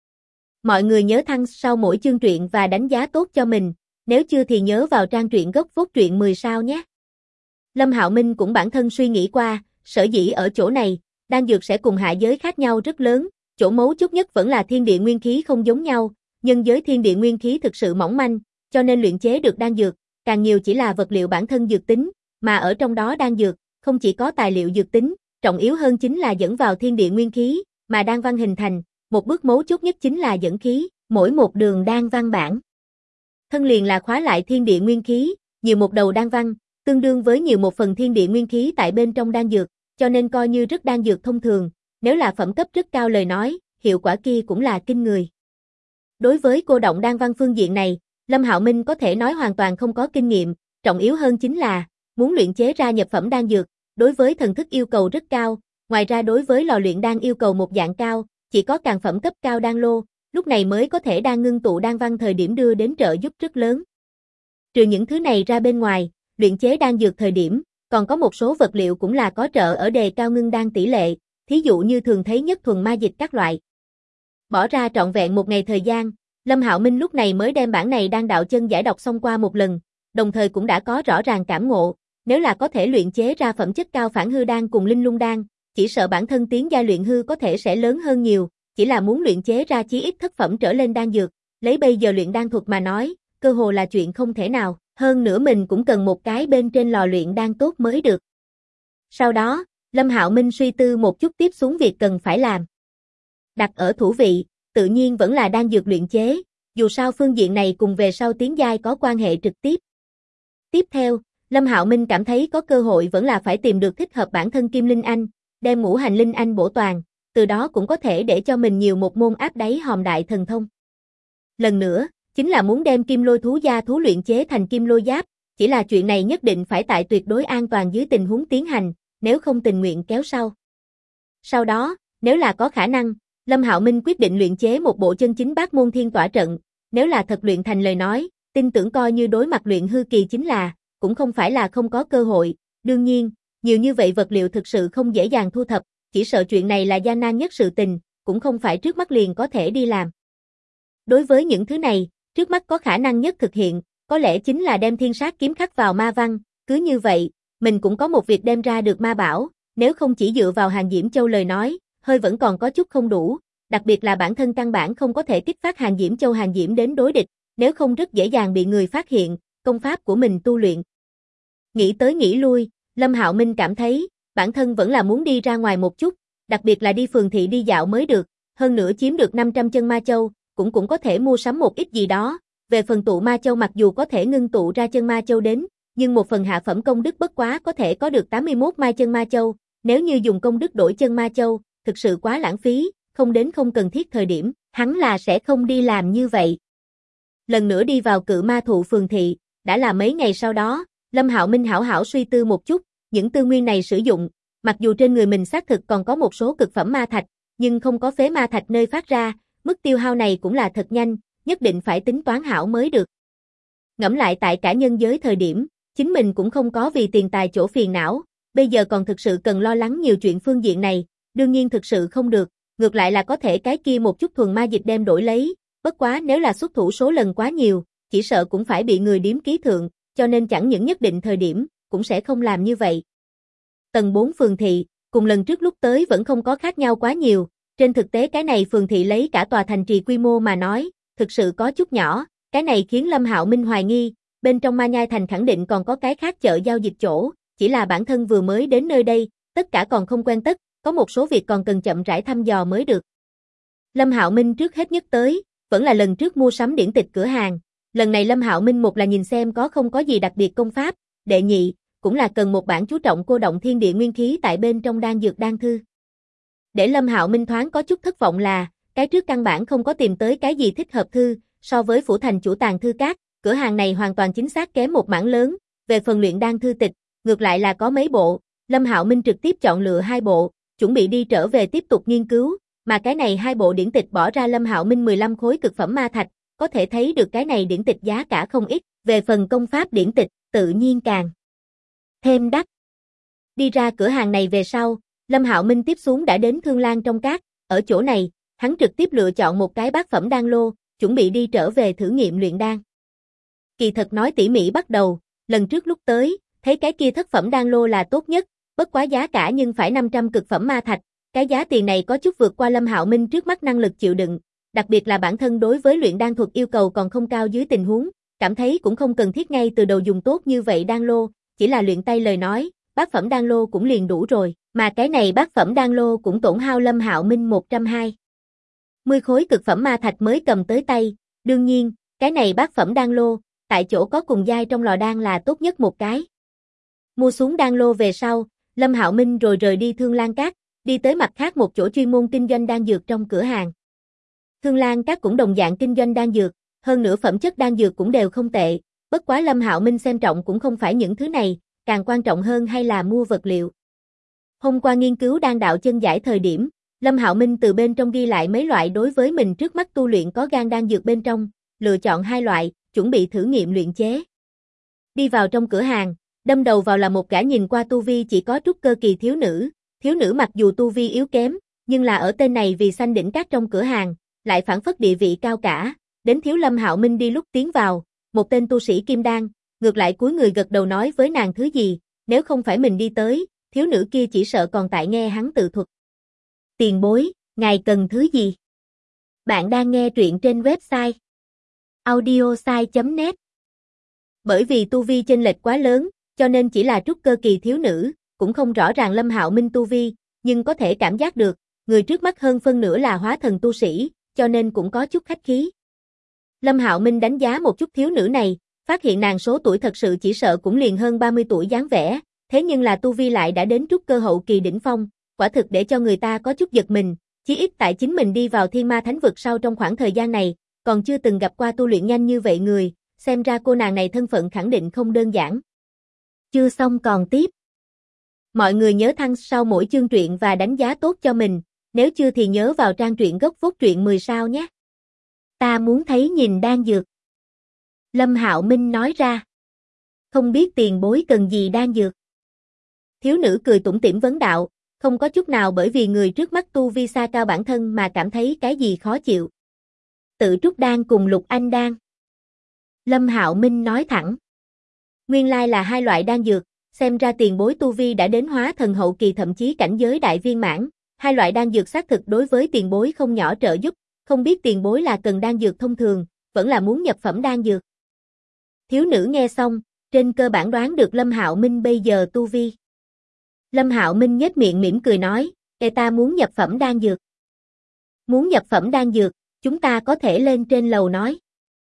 Mọi người nhớ thăng sau mỗi chương truyện và đánh giá tốt cho mình, nếu chưa thì nhớ vào trang truyện gốc phốt truyện 10 sao nhé. Lâm Hạo Minh cũng bản thân suy nghĩ qua, sở dĩ ở chỗ này, đan dược sẽ cùng hạ giới khác nhau rất lớn, Chỗ mấu chốt nhất vẫn là thiên địa nguyên khí không giống nhau, nhân giới thiên địa nguyên khí thực sự mỏng manh, cho nên luyện chế được đan dược, càng nhiều chỉ là vật liệu bản thân dược tính, mà ở trong đó đan dược, không chỉ có tài liệu dược tính, trọng yếu hơn chính là dẫn vào thiên địa nguyên khí, mà đan văn hình thành, một bước mấu chốt nhất chính là dẫn khí, mỗi một đường đan văn bản thân liền là khóa lại thiên địa nguyên khí, nhiều một đầu đan văn, tương đương với nhiều một phần thiên địa nguyên khí tại bên trong đan dược, cho nên coi như rất đan dược thông thường, nếu là phẩm cấp rất cao lời nói, hiệu quả kia cũng là kinh người. Đối với cô động đan văn phương diện này, Lâm Hạo Minh có thể nói hoàn toàn không có kinh nghiệm, trọng yếu hơn chính là, muốn luyện chế ra nhập phẩm đan dược, đối với thần thức yêu cầu rất cao, ngoài ra đối với lò luyện đan yêu cầu một dạng cao, chỉ có càng phẩm cấp cao đan lô, lúc này mới có thể đan ngưng tụ đan văn thời điểm đưa đến trợ giúp rất lớn. Trừ những thứ này ra bên ngoài, luyện chế đan dược thời điểm, còn có một số vật liệu cũng là có trợ ở đề cao ngưng đan tỷ lệ, thí dụ như thường thấy nhất thuần ma dịch các loại. Bỏ ra trọn vẹn một ngày thời gian, Lâm Hạo Minh lúc này mới đem bản này đan đạo chân giải đọc xong qua một lần, đồng thời cũng đã có rõ ràng cảm ngộ, nếu là có thể luyện chế ra phẩm chất cao phản hư đan cùng linh lung đan, chỉ sợ bản thân tiến giai luyện hư có thể sẽ lớn hơn nhiều, chỉ là muốn luyện chế ra chí ít thất phẩm trở lên đan dược, lấy bây giờ luyện đan thuật mà nói, cơ hồ là chuyện không thể nào, hơn nữa mình cũng cần một cái bên trên lò luyện đan tốt mới được. Sau đó, Lâm Hạo Minh suy tư một chút tiếp xuống việc cần phải làm. Đặt ở thủ vị, tự nhiên vẫn là đan dược luyện chế, dù sao phương diện này cùng về sau tiến giai có quan hệ trực tiếp. Tiếp theo, Lâm Hạo Minh cảm thấy có cơ hội vẫn là phải tìm được thích hợp bản thân Kim Linh Anh, đem ngũ hành linh anh bổ toàn, từ đó cũng có thể để cho mình nhiều một môn áp đáy hòm đại thần thông. Lần nữa, chính là muốn đem kim lôi thú gia thú luyện chế thành kim lôi giáp, chỉ là chuyện này nhất định phải tại tuyệt đối an toàn dưới tình huống tiến hành, nếu không tình nguyện kéo sau. Sau đó, nếu là có khả năng, Lâm Hạo Minh quyết định luyện chế một bộ chân chính bát môn thiên tỏa trận, nếu là thật luyện thành lời nói, tin tưởng coi như đối mặt luyện hư kỳ chính là, cũng không phải là không có cơ hội, đương nhiên, nhiều như vậy vật liệu thực sự không dễ dàng thu thập, chỉ sợ chuyện này là gian nan nhất sự tình, cũng không phải trước mắt liền có thể đi làm. Đối với những thứ này, trước mắt có khả năng nhất thực hiện, có lẽ chính là đem thiên sát kiếm khắc vào ma văn, cứ như vậy, mình cũng có một việc đem ra được ma bảo, nếu không chỉ dựa vào Hàng Diễm Châu lời nói, hơi vẫn còn có chút không đủ, đặc biệt là bản thân căn bản không có thể kích phát Hàng Diễm Châu Hàng Diễm đến đối địch, nếu không rất dễ dàng bị người phát hiện, công pháp của mình tu luyện. Nghĩ tới nghĩ lui, Lâm Hạo Minh cảm thấy, bản thân vẫn là muốn đi ra ngoài một chút, đặc biệt là đi phường thị đi dạo mới được, hơn nữa chiếm được 500 chân ma châu, cũng có thể mua sắm một ít gì đó, về phần tụ ma châu mặc dù có thể ngưng tụ ra chân ma châu đến, nhưng một phần hạ phẩm công đức bất quá có thể có được 81 mai chân ma châu, nếu như dùng công đức đổi chân ma châu, thực sự quá lãng phí, không đến không cần thiết thời điểm, hắn là sẽ không đi làm như vậy. Lần nữa đi vào Cự Ma Thụ phường thị, đã là mấy ngày sau đó, Lâm Hạo Minh hảo hảo suy tư một chút, những tư nguyên này sử dụng, mặc dù trên người mình xác thực còn có một số cực phẩm ma thạch, nhưng không có phế ma thạch nơi phát ra, mức tiêu hao này cũng là thật nhanh, nhất định phải tính toán hảo mới được. Ngẫm lại tại cả nhân giới thời điểm, chính mình cũng không có vì tiền tài chỗ phiền não, bây giờ còn thực sự cần lo lắng nhiều chuyện phương diện này, đương nhiên thực sự không được, ngược lại là có thể cái kia một chút thuần ma dịch đem đổi lấy, bất quá nếu là xuất thủ số lần quá nhiều, chỉ sợ cũng phải bị người điếm ký thượng, cho nên chẳng những nhất định thời điểm, cũng sẽ không làm như vậy. Tầng 4 phường thị, cùng lần trước lúc tới vẫn không có khác nhau quá nhiều, trên thực tế cái này phường thị lấy cả tòa thành trì quy mô mà nói, thực sự có chút nhỏ, cái này khiến Lâm Hạo Minh hoài nghi, bên trong Ma Nhai thành khẳng định còn có cái khác chợ giao dịch chỗ, chỉ là bản thân vừa mới đến nơi đây, tất cả còn không quen tất, có một số việc còn cần chậm rãi thăm dò mới được. Lâm Hạo Minh trước hết nhất tới, vẫn là lần trước mua sắm điển tịch cửa hàng, lần này Lâm Hạo Minh một là nhìn xem có không có gì đặc biệt công pháp, đệ nhị, cũng là cần một bản chú trọng cô động thiên địa nguyên khí tại bên trong đan dược đan thư. Để Lâm Hạo Minh thoáng có chút thất vọng là, cái trước căn bản không có tìm tới cái gì thích hợp thư, so với phủ thành chủ tàng thư các, cửa hàng này hoàn toàn chính xác kém một mảng lớn, về phần luyện đan thư tịch, ngược lại là có mấy bộ, Lâm Hạo Minh trực tiếp chọn lựa 2 bộ, chuẩn bị đi trở về tiếp tục nghiên cứu, mà cái này 2 bộ điển tịch bỏ ra Lâm Hạo Minh 15 khối cực phẩm ma thạch, có thể thấy được cái này điển tịch giá cả không ít, về phần công pháp điển tịch, tự nhiên càng thêm đắt. Đi ra cửa hàng này về sau, Lâm Hạo Minh tiếp xuống đã đến Thương Lan trong các, ở chỗ này, hắn trực tiếp lựa chọn một cái bát phẩm đan lô, chuẩn bị đi trở về thử nghiệm luyện đan. Kỳ thật nói tỉ mỉ bắt đầu, lần trước lúc tới, thấy cái kia thất phẩm đan lô là tốt nhất, bất quá giá cả nhưng phải 500 cực phẩm ma thạch, Cái giá tiền này có chút vượt qua Lâm Hạo Minh trước mắt năng lực chịu đựng, đặc biệt là bản thân đối với luyện đan thuật yêu cầu còn không cao dưới tình huống, cảm thấy cũng không cần thiết ngay từ đầu dùng tốt như vậy đan lô, chỉ là luyện tay lời nói, bát phẩm đan lô cũng liền đủ rồi, mà cái này bát phẩm đan lô cũng tổn hao Lâm Hạo Minh 120 khối cực phẩm ma thạch mới cầm tới tay, đương nhiên, cái này bát phẩm đan lô, tại chỗ có cùng giai trong lò đan là tốt nhất một cái. Mua xuống đan lô về sau, Lâm Hạo Minh rồi rời đi Thương Lan Các, đi tới mặt khác một chỗ chuyên môn kinh doanh đan dược trong cửa hàng. Thương Lan Các cũng đồng dạng kinh doanh đan dược, hơn nữa phẩm chất đan dược cũng đều không tệ, bất quá Lâm Hạo Minh xem trọng cũng không phải những thứ này, càng quan trọng hơn hay là mua vật liệu. Hôm qua nghiên cứu đan đạo chân giải thời điểm, Lâm Hạo Minh từ bên trong ghi lại mấy loại đối với mình trước mắt tu luyện có gan đan dược bên trong, lựa chọn 2 loại, chuẩn bị thử nghiệm luyện chế. Đi vào trong cửa hàng, đâm đầu vào là một gã nhìn qua tu vi chỉ có trúc cơ kỳ thiếu nữ mặc dù tu vi yếu kém, nhưng là ở tên này vì xanh đỉnh các trong cửa hàng, lại phản phất địa vị cao cả, đến thiếu Lâm Hạo Minh đi lúc tiến vào, một tên tu sĩ kim đan, ngược lại cúi người gật đầu nói với nàng thứ gì, nếu không phải mình đi tới, thiếu nữ kia chỉ sợ còn tại nghe hắn tự thuật. Tiền bối, ngài cần thứ gì? Bạn đang nghe truyện trên website audiosai.net. Bởi vì tu vi chênh lệch quá lớn, cho nên chỉ là trúc cơ kỳ thiếu nữ, cũng không rõ ràng Lâm Hạo Minh tu vi, nhưng có thể cảm giác được, người trước mắt hơn phân nửa là hóa thần tu sĩ, cho nên cũng có chút khách khí. Lâm Hạo Minh đánh giá một chút thiếu nữ này, phát hiện nàng số tuổi thật sự chỉ sợ cũng liền hơn 30 tuổi dáng vẻ, thế nhưng là tu vi lại đã đến trúc cơ hậu kỳ đỉnh phong, quả thực để cho người ta có chút giật mình, chí ít tại chính mình đi vào Thiên Ma Thánh Vực sau trong khoảng thời gian này, còn chưa từng gặp qua tu luyện nhanh như vậy người, xem ra cô nàng này thân phận khẳng định không đơn giản. Chưa xong còn tiếp. Mọi người nhớ thăng sau mỗi chương truyện và đánh giá tốt cho mình, nếu chưa thì nhớ vào trang truyện gốc Vốt Truyện 10 sao nhé. Ta muốn thấy nhìn đan dược. Lâm Hạo Minh nói ra. Không biết tiền bối cần gì đan dược. Thiếu nữ cười tủm tỉm vấn đạo, không có chút nào bởi vì người trước mắt tu vi xa cao bản thân mà cảm thấy cái gì khó chịu. Tự trúc đan cùng lục anh đan. Lâm Hạo Minh nói thẳng. Nguyên lai là 2 loại đan dược, xem ra tiền bối tu vi đã đến hóa thần hậu kỳ thậm chí cảnh giới đại viên mãn, 2 loại đan dược xác thực đối với tiền bối không nhỏ trợ giúp, không biết tiền bối là cần đan dược thông thường, vẫn là muốn nhập phẩm đan dược. Thiếu nữ nghe xong, trên cơ bản đoán được Lâm Hạo Minh bây giờ tu vi. Lâm Hạo Minh nhếch miệng mỉm cười nói, ta muốn nhập phẩm đan dược. Muốn nhập phẩm đan dược, chúng ta có thể lên trên lầu nói.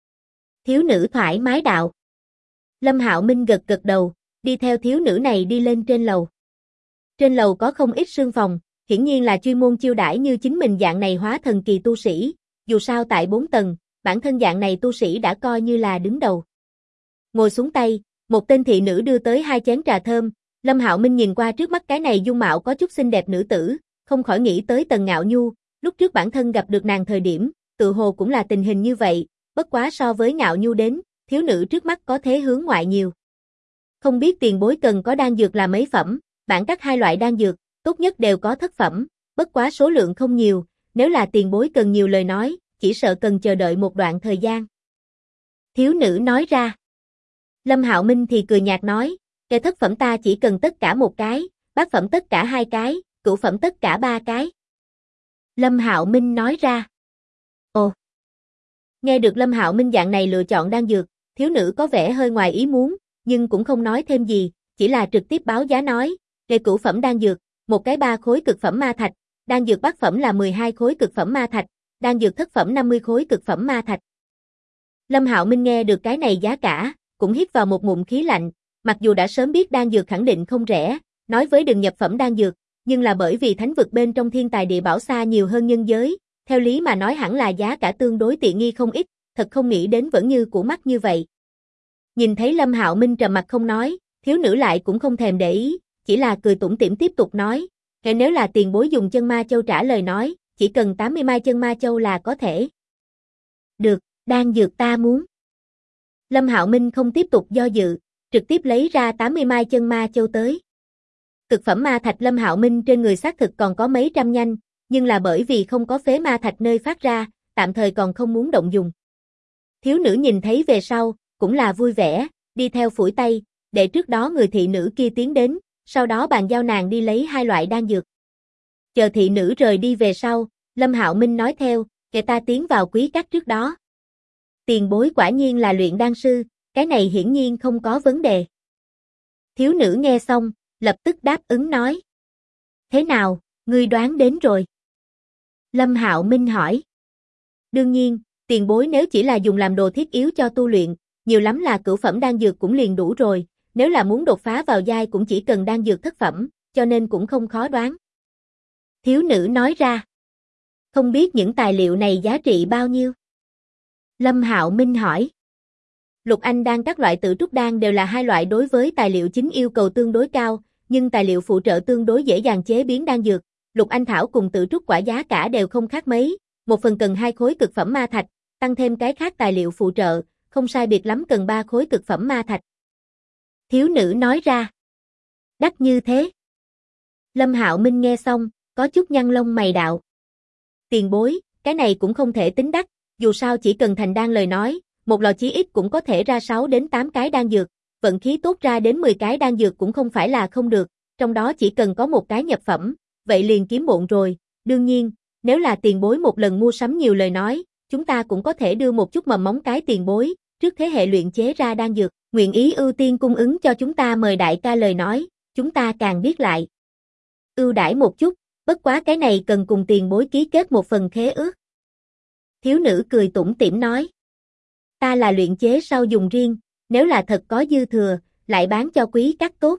Thiếu nữ thoải mái đạo. Lâm Hạo Minh gật gật đầu, đi theo thiếu nữ này đi lên trên lầu. Trên lầu có không ít sương phòng, hiển nhiên là chuyên môn chiêu đãi như chính mình dạng này hóa thần kỳ tu sĩ, dù sao tại 4 tầng, bản thân dạng này tu sĩ đã coi như là đứng đầu. Ngồi xuống tay, một tên thị nữ đưa tới 2 chén trà thơm, Lâm Hạo Minh nhìn qua trước mắt cái này dung mạo có chút xinh đẹp nữ tử, không khỏi nghĩ tới Tần Ngạo Nhu, lúc trước bản thân gặp được nàng thời điểm, tự hồ cũng là tình hình như vậy, bất quá so với Ngạo Nhu đến, thiếu nữ trước mắt có thế hướng ngoại nhiều. Không biết tiền bối cần có đan dược là mấy phẩm, bản các 2 loại đan dược, tốt nhất đều có thất phẩm, bất quá số lượng không nhiều, nếu là tiền bối cần nhiều lời nói, chỉ sợ cần chờ đợi một đoạn thời gian. Thiếu nữ nói ra. Lâm Hạo Minh thì cười nhạt nói, cái thất phẩm ta chỉ cần tất cả 1 cái, bát phẩm tất cả 2 cái, cửu phẩm tất cả 3 cái. Lâm Hạo Minh nói ra. Ồ. Nghe được Lâm Hạo Minh dạng này lựa chọn đan dược, thiếu nữ có vẻ hơi ngoài ý muốn, nhưng cũng không nói thêm gì, chỉ là trực tiếp báo giá nói, về cửu phẩm đan dược, 1 cái 3 khối cực phẩm ma thạch, đan dược bát phẩm là 12 khối cực phẩm ma thạch, đan dược thất phẩm 50 khối cực phẩm ma thạch. Lâm Hạo Minh nghe được cái này giá cả, cũng hít vào một ngụm khí lạnh, mặc dù đã sớm biết đan dược khẳng định không rẻ, nói với đừng nhập phẩm đan dược, nhưng là bởi vì thánh vực bên trong thiên tài địa bảo xa nhiều hơn nhân giới, theo lý mà nói hẳn là giá cả tương đối tiện nghi không ít, thật không nghĩ đến vẫn như cũ mắc như vậy. Nhìn thấy Lâm Hạo Minh trầm mặt không nói, thiếu nữ lại cũng không thèm để ý, chỉ là cười tủm tỉm tiếp tục nói, nếu là tiền bối dùng chân ma châu trả lời nói, chỉ cần 80 mai chân ma châu là có thể. Được, đan dược ta muốn. Lâm Hạo Minh không tiếp tục do dự, trực tiếp lấy ra 80 mai chân ma châu tới. Cực phẩm ma thạch Lâm Hạo Minh trên người xác thực còn có mấy trăm nhanh, nhưng là bởi vì không có phế ma thạch nơi phát ra, tạm thời còn không muốn động dùng. Thiếu nữ nhìn thấy về sau, cũng là vui vẻ, đi theo phủi tay, để trước đó người thị nữ kia tiến đến, sau đó bàn giao nàng đi lấy 2 loại đan dược. Chờ thị nữ rời đi về sau, Lâm Hạo Minh nói theo, kẻ ta tiến vào quý các trước đó. Tiền bối quả nhiên là luyện đan sư, cái này hiển nhiên không có vấn đề. Thiếu nữ nghe xong, lập tức đáp ứng nói. Thế nào, ngươi đoán đến rồi? Lâm Hạo Minh hỏi. Đương nhiên, tiền bối nếu chỉ là dùng làm đồ thiết yếu cho tu luyện, nhiều lắm là cửu phẩm đan dược cũng liền đủ rồi, nếu là muốn đột phá vào giai cũng chỉ cần đan dược thất phẩm, cho nên cũng không khó đoán. Thiếu nữ nói ra. Không biết những tài liệu này giá trị bao nhiêu? Lâm Hạo Minh hỏi. Lục Anh đan các loại tự trúc đan đều là hai loại đối với tài liệu chính yêu cầu tương đối cao, nhưng tài liệu phụ trợ tương đối dễ dàng chế biến đan dược. Lục Anh thảo cùng tự trúc quả giá cả đều không khác mấy, một phần cần 2 khối cực phẩm ma thạch, tăng thêm cái khác tài liệu phụ trợ, không sai biệt lắm cần 3 khối cực phẩm ma thạch. Thiếu nữ nói ra. Đắt như thế. Lâm Hạo Minh nghe xong, có chút nhăn lông mày đạo. Tiền bối, cái này cũng không thể tính đắt, dù sao chỉ cần thành đan lời nói, một lò chí ít cũng có thể ra 6 đến 8 cái đan dược, vận khí tốt ra đến 10 cái đan dược cũng không phải là không được, trong đó chỉ cần có một cái nhập phẩm, vậy liền kiếm bộn rồi. Đương nhiên, nếu là tiền bối một lần mua sắm nhiều lời nói, chúng ta cũng có thể đưa một chút mầm móng cái tiền bối, trước thế hệ luyện chế ra đan dược, nguyện ý ưu tiên cung ứng cho chúng ta mời đại ca lời nói, chúng ta càng biết lại. Ưu đãi một chút, bất quá cái này cần cùng tiền bối ký kết một phần khế ước. Thiếu nữ cười tủm tỉm nói. Ta là luyện chế sau dùng riêng, nếu là thật có dư thừa, lại bán cho quý các tốt.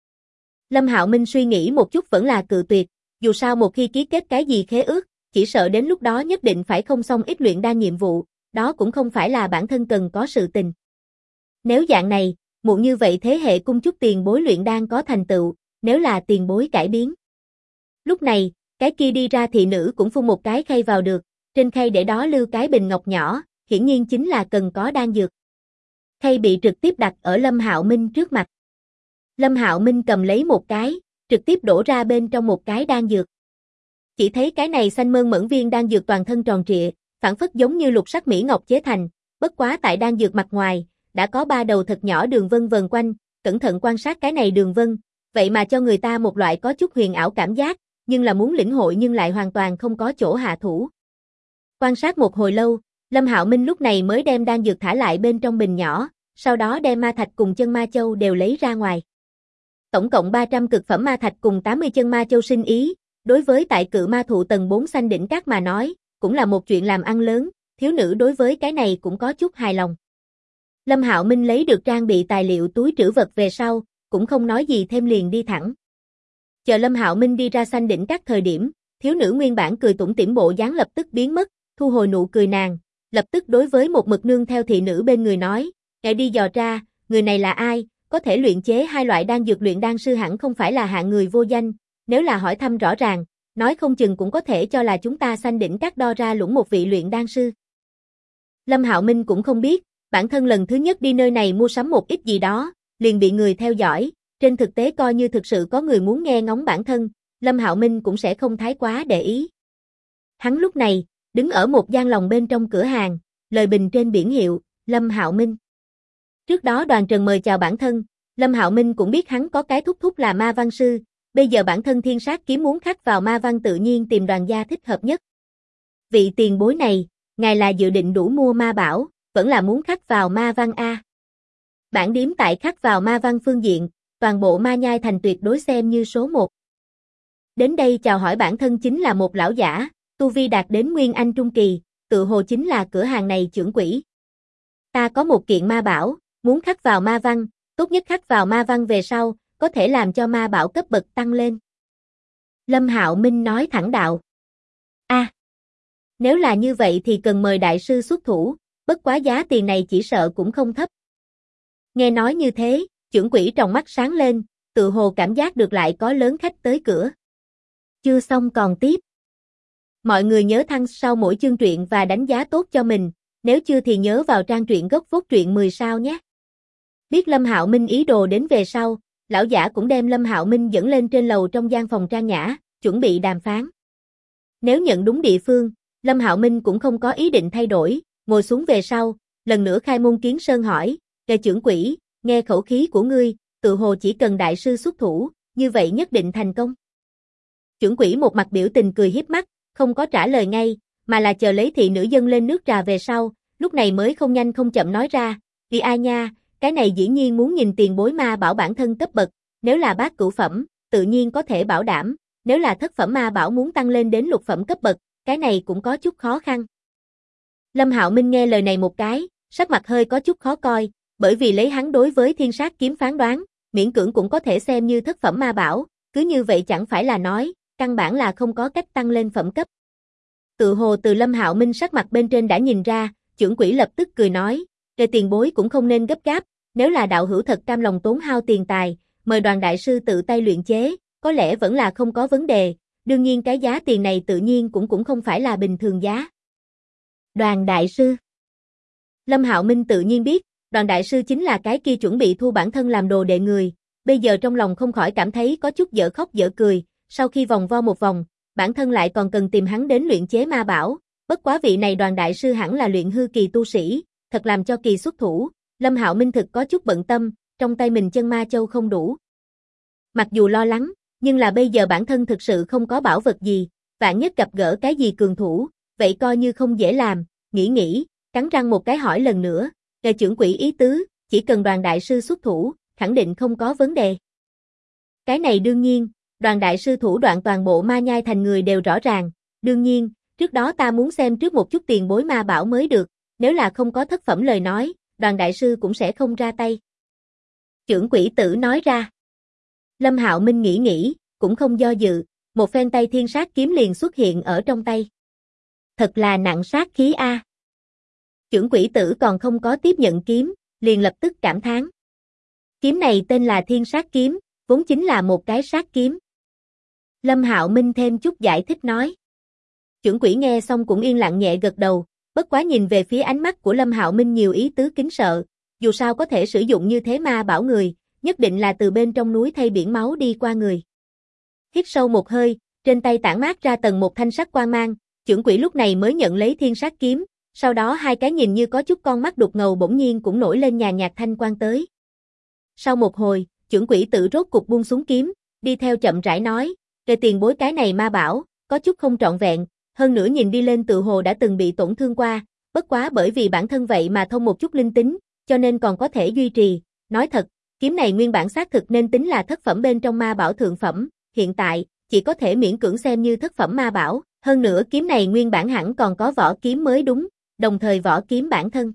Lâm Hạo Minh suy nghĩ một chút vẫn là cự tuyệt, dù sao một khi ký kết cái gì khế ước, chỉ sợ đến lúc đó nhất định phải không xong ít luyện đan nhiệm vụ, đó cũng không phải là bản thân cần có sự tình. Nếu dạng này, muộn như vậy thế hệ cung chúc tiền bối luyện đan có thành tựu, nếu là tiền bối cải biến. Lúc này, cái kia đi ra thị nữ cũng phun một cái khay vào được, trên khay để đó lưu cái bình ngọc nhỏ, hiển nhiên chính là cần có đan dược. Khay bị trực tiếp đặt ở Lâm Hạo Minh trước mặt. Lâm Hạo Minh cầm lấy một cái, trực tiếp đổ ra bên trong một cái đan dược. Chỉ thấy cái này xanh mơn mởn viên đan dược toàn thân tròn trịa, phản phất giống như lục sắc mỹ ngọc chế thành, bất quá tại đan dược mặt ngoài, đã có 3 đầu thật nhỏ đường vân vần quanh, cẩn thận quan sát cái này đường vân, vậy mà cho người ta một loại có chút huyền ảo cảm giác, nhưng là muốn lĩnh hội nhưng lại hoàn toàn không có chỗ hạ thủ. Quan sát một hồi lâu, Lâm Hạo Minh lúc này mới đem đan dược thả lại bên trong bình nhỏ, sau đó đem ma thạch cùng chân ma châu đều lấy ra ngoài. Tổng cộng 300 cực phẩm ma thạch cùng 80 chân ma châu sinh ý, đối với tại cự ma thụ tầng 4 xanh đỉnh các mà nói, cũng là một chuyện làm ăn lớn, thiếu nữ đối với cái này cũng có chút hài lòng. Lâm Hạo Minh lấy được trang bị tài liệu túi trữ vật về sau, cũng không nói gì thêm liền đi thẳng. Chờ Lâm Hạo Minh đi ra xanh đỉnh các thời điểm, thiếu nữ nguyên bản cười tủm tỉm bộ dáng lập tức biến mất, thu hồi nụ cười nàng, lập tức đối với một mực nương theo thị nữ bên người nói, "Ngài đi dò ra, người này là ai, có thể luyện chế hai loại đan dược luyện đan sư hẳn không phải là hạng người vô danh, nếu là hỏi thăm rõ ràng, nói không chừng cũng có thể cho là chúng ta xanh đỉnh các đo ra lũng một vị luyện đan sư." Lâm Hạo Minh cũng không biết, bản thân lần thứ nhất đi nơi này mua sắm một ít gì đó, liền bị người theo dõi, trên thực tế coi như thực sự có người muốn nghe ngóng bản thân, Lâm Hạo Minh cũng sẽ không thái quá để ý. Hắn lúc này, đứng ở một gian lòng bên trong cửa hàng, lời bình trên biển hiệu, Lâm Hạo Minh. Trước đó Đoàn Trần mời chào bản thân, Lâm Hạo Minh cũng biết hắn có cái thúc thúc là ma văn sư, bây giờ bản thân thiên sát kiếm muốn khắc vào ma văn tự nhiên tìm Đoàn gia thích hợp nhất. Vị tiền bối này, ngài là dự định đủ mua ma bảo, vẫn là muốn khắc vào ma văn a? Bản điếm tại khắc vào ma văn phương diện, toàn bộ ma nhai thành tuyệt đối xem như số 1. Đến đây chào hỏi bản thân chính là một lão giả, tu vi đạt đến Nguyên Anh Trung Kỳ, tự hồ chính là cửa hàng này trưởng quỹ. Ta có một kiện ma bảo, muốn khắc vào ma văn, tốt nhất khắc vào ma văn về sau, có thể làm cho ma bảo cấp bậc tăng lên. Lâm Hạo Minh nói thẳng đạo. Nếu là như vậy thì cần mời đại sư xuất thủ, bất quá giá tiền này chỉ sợ cũng không thấp. Nghe nói như thế, trưởng quỹ trong mắt sáng lên, tự hồ cảm giác được lại có lớn khách tới cửa. Chưa xong còn tiếp. Mọi người nhớ thăng sau mỗi chương truyện và đánh giá tốt cho mình, nếu chưa thì nhớ vào trang truyện gốc phốt truyện 10 sao nhé. Biết Lâm Hạo Minh ý đồ đến về sau, lão giả cũng đem Lâm Hạo Minh dẫn lên trên lầu trong gian phòng trang nhã, chuẩn bị đàm phán. Nếu nhận đúng địa phương, Lâm Hạo Minh cũng không có ý định thay đổi, ngồi xuống về sau, lần nữa khai môn kiến sơn hỏi, "Kẻ trưởng quỹ, nghe khẩu khí của ngươi, tự hồ chỉ cần đại sư xuất thủ, như vậy nhất định thành công." Chưởng quỷ một mặt biểu tình cười hiếp mắt, không có trả lời ngay, mà là chờ lấy thị nữ dâng lên nước trà về sau, lúc này mới không nhanh không chậm nói ra, "Đi ai nha, cái này dĩ nhiên muốn nhìn tiền bối ma bảo bản thân cấp bậc, nếu là bát cửu phẩm, tự nhiên có thể bảo đảm, nếu là thất phẩm ma bảo muốn tăng lên đến lục phẩm cấp bậc, cái này cũng có chút khó khăn." Lâm Hạo Minh nghe lời này một cái, sắc mặt hơi có chút khó coi, bởi vì lấy hắn đối với thiên sát kiếm phán đoán, miễn cưỡng cũng có thể xem như thất phẩm ma bảo, cứ như vậy chẳng phải là nói, căn bản là không có cách tăng lên phẩm cấp. Tự hồ từ Lâm Hạo Minh sắc mặt bên trên đã nhìn ra, chưởng quỷ lập tức cười nói, "Về tiền bối cũng không nên gấp gáp, nếu là đạo hữu thật cam lòng tốn hao tiền tài, mời Đoàn đại sư tự tay luyện chế, có lẽ vẫn là không có vấn đề, đương nhiên cái giá tiền này tự nhiên cũng không phải là bình thường giá." Đoàn đại sư. Lâm Hạo Minh tự nhiên biết, Đoàn đại sư chính là cái kia chuẩn bị thu bản thân làm đồ đệ người, bây giờ trong lòng không khỏi cảm thấy có chút dở khóc dở cười, sau khi vòng vo một vòng, bản thân lại còn cần tìm hắn đến luyện chế ma bảo, bất quá vị này Đoàn đại sư hẳn là luyện hư kỳ tu sĩ, thật làm cho kỳ xuất thủ, Lâm Hạo Minh thực có chút bận tâm, trong tay mình chân ma châu không đủ. Mặc dù lo lắng, nhưng là bây giờ bản thân thực sự không có bảo vật gì, vạn nhất gặp gỡ cái gì cường thủ, vậy coi như không dễ làm, nghĩ, cắn răng một cái hỏi lần nữa, "Về chưởng quỷ ý tứ, chỉ cần Đoàn đại sư xuất thủ, khẳng định không có vấn đề." Cái này đương nhiên, Đoàn đại sư thủ đoạn toàn bộ ma nhai thành người đều rõ ràng, đương nhiên, trước đó ta muốn xem trước một chút tiền bối ma bảo mới được, nếu là không có thất phẩm lời nói, Đoàn đại sư cũng sẽ không ra tay. Chưởng quỷ tử nói ra. Lâm Hạo Minh nghĩ, cũng không do dự, một phen tay thiên sát kiếm liền xuất hiện ở trong tay. Thật là nặng sát khí a. Chưởng quỷ tử còn không có tiếp nhận kiếm, liền lập tức cảm thán. Kiếm này tên là thiên sát kiếm, vốn chính là một cái sát kiếm. Lâm Hạo Minh thêm chút giải thích nói. Chưởng quỷ nghe xong cũng yên lặng nhẹ gật đầu, bất quá nhìn về phía ánh mắt của Lâm Hạo Minh nhiều ý tứ kính sợ, dù sao có thể sử dụng như thế ma bảo người, nhất định là từ bên trong núi thay biển máu đi qua người. Hít sâu một hơi, trên tay tản mát ra tầng một thanh sắc quang mang, chưởng quỷ lúc này mới nhận lấy thiên sát kiếm, sau đó hai cái nhìn như có chút con mắt đục ngầu bỗng nhiên cũng nổi lên nhàn nhạt thanh quang tới. Sau một hồi, chưởng quỷ tự rốt cục buông xuống kiếm, đi theo chậm rãi nói, "Về tiền bối cái này ma bảo, có chút không trọn vẹn, hơn nữa nhìn đi lên tự hồ đã từng bị tổn thương qua, bất quá bởi vì bản thân vậy mà thông một chút linh tính, cho nên còn có thể duy trì, nói thật, kiếm này nguyên bản xác thực nên tính là thất phẩm bên trong ma bảo thượng phẩm, hiện tại, chỉ có thể miễn cưỡng xem như thất phẩm ma bảo, hơn nữa kiếm này nguyên bản hẳn còn có vỏ kiếm mới đúng, đồng thời vỏ kiếm bản thân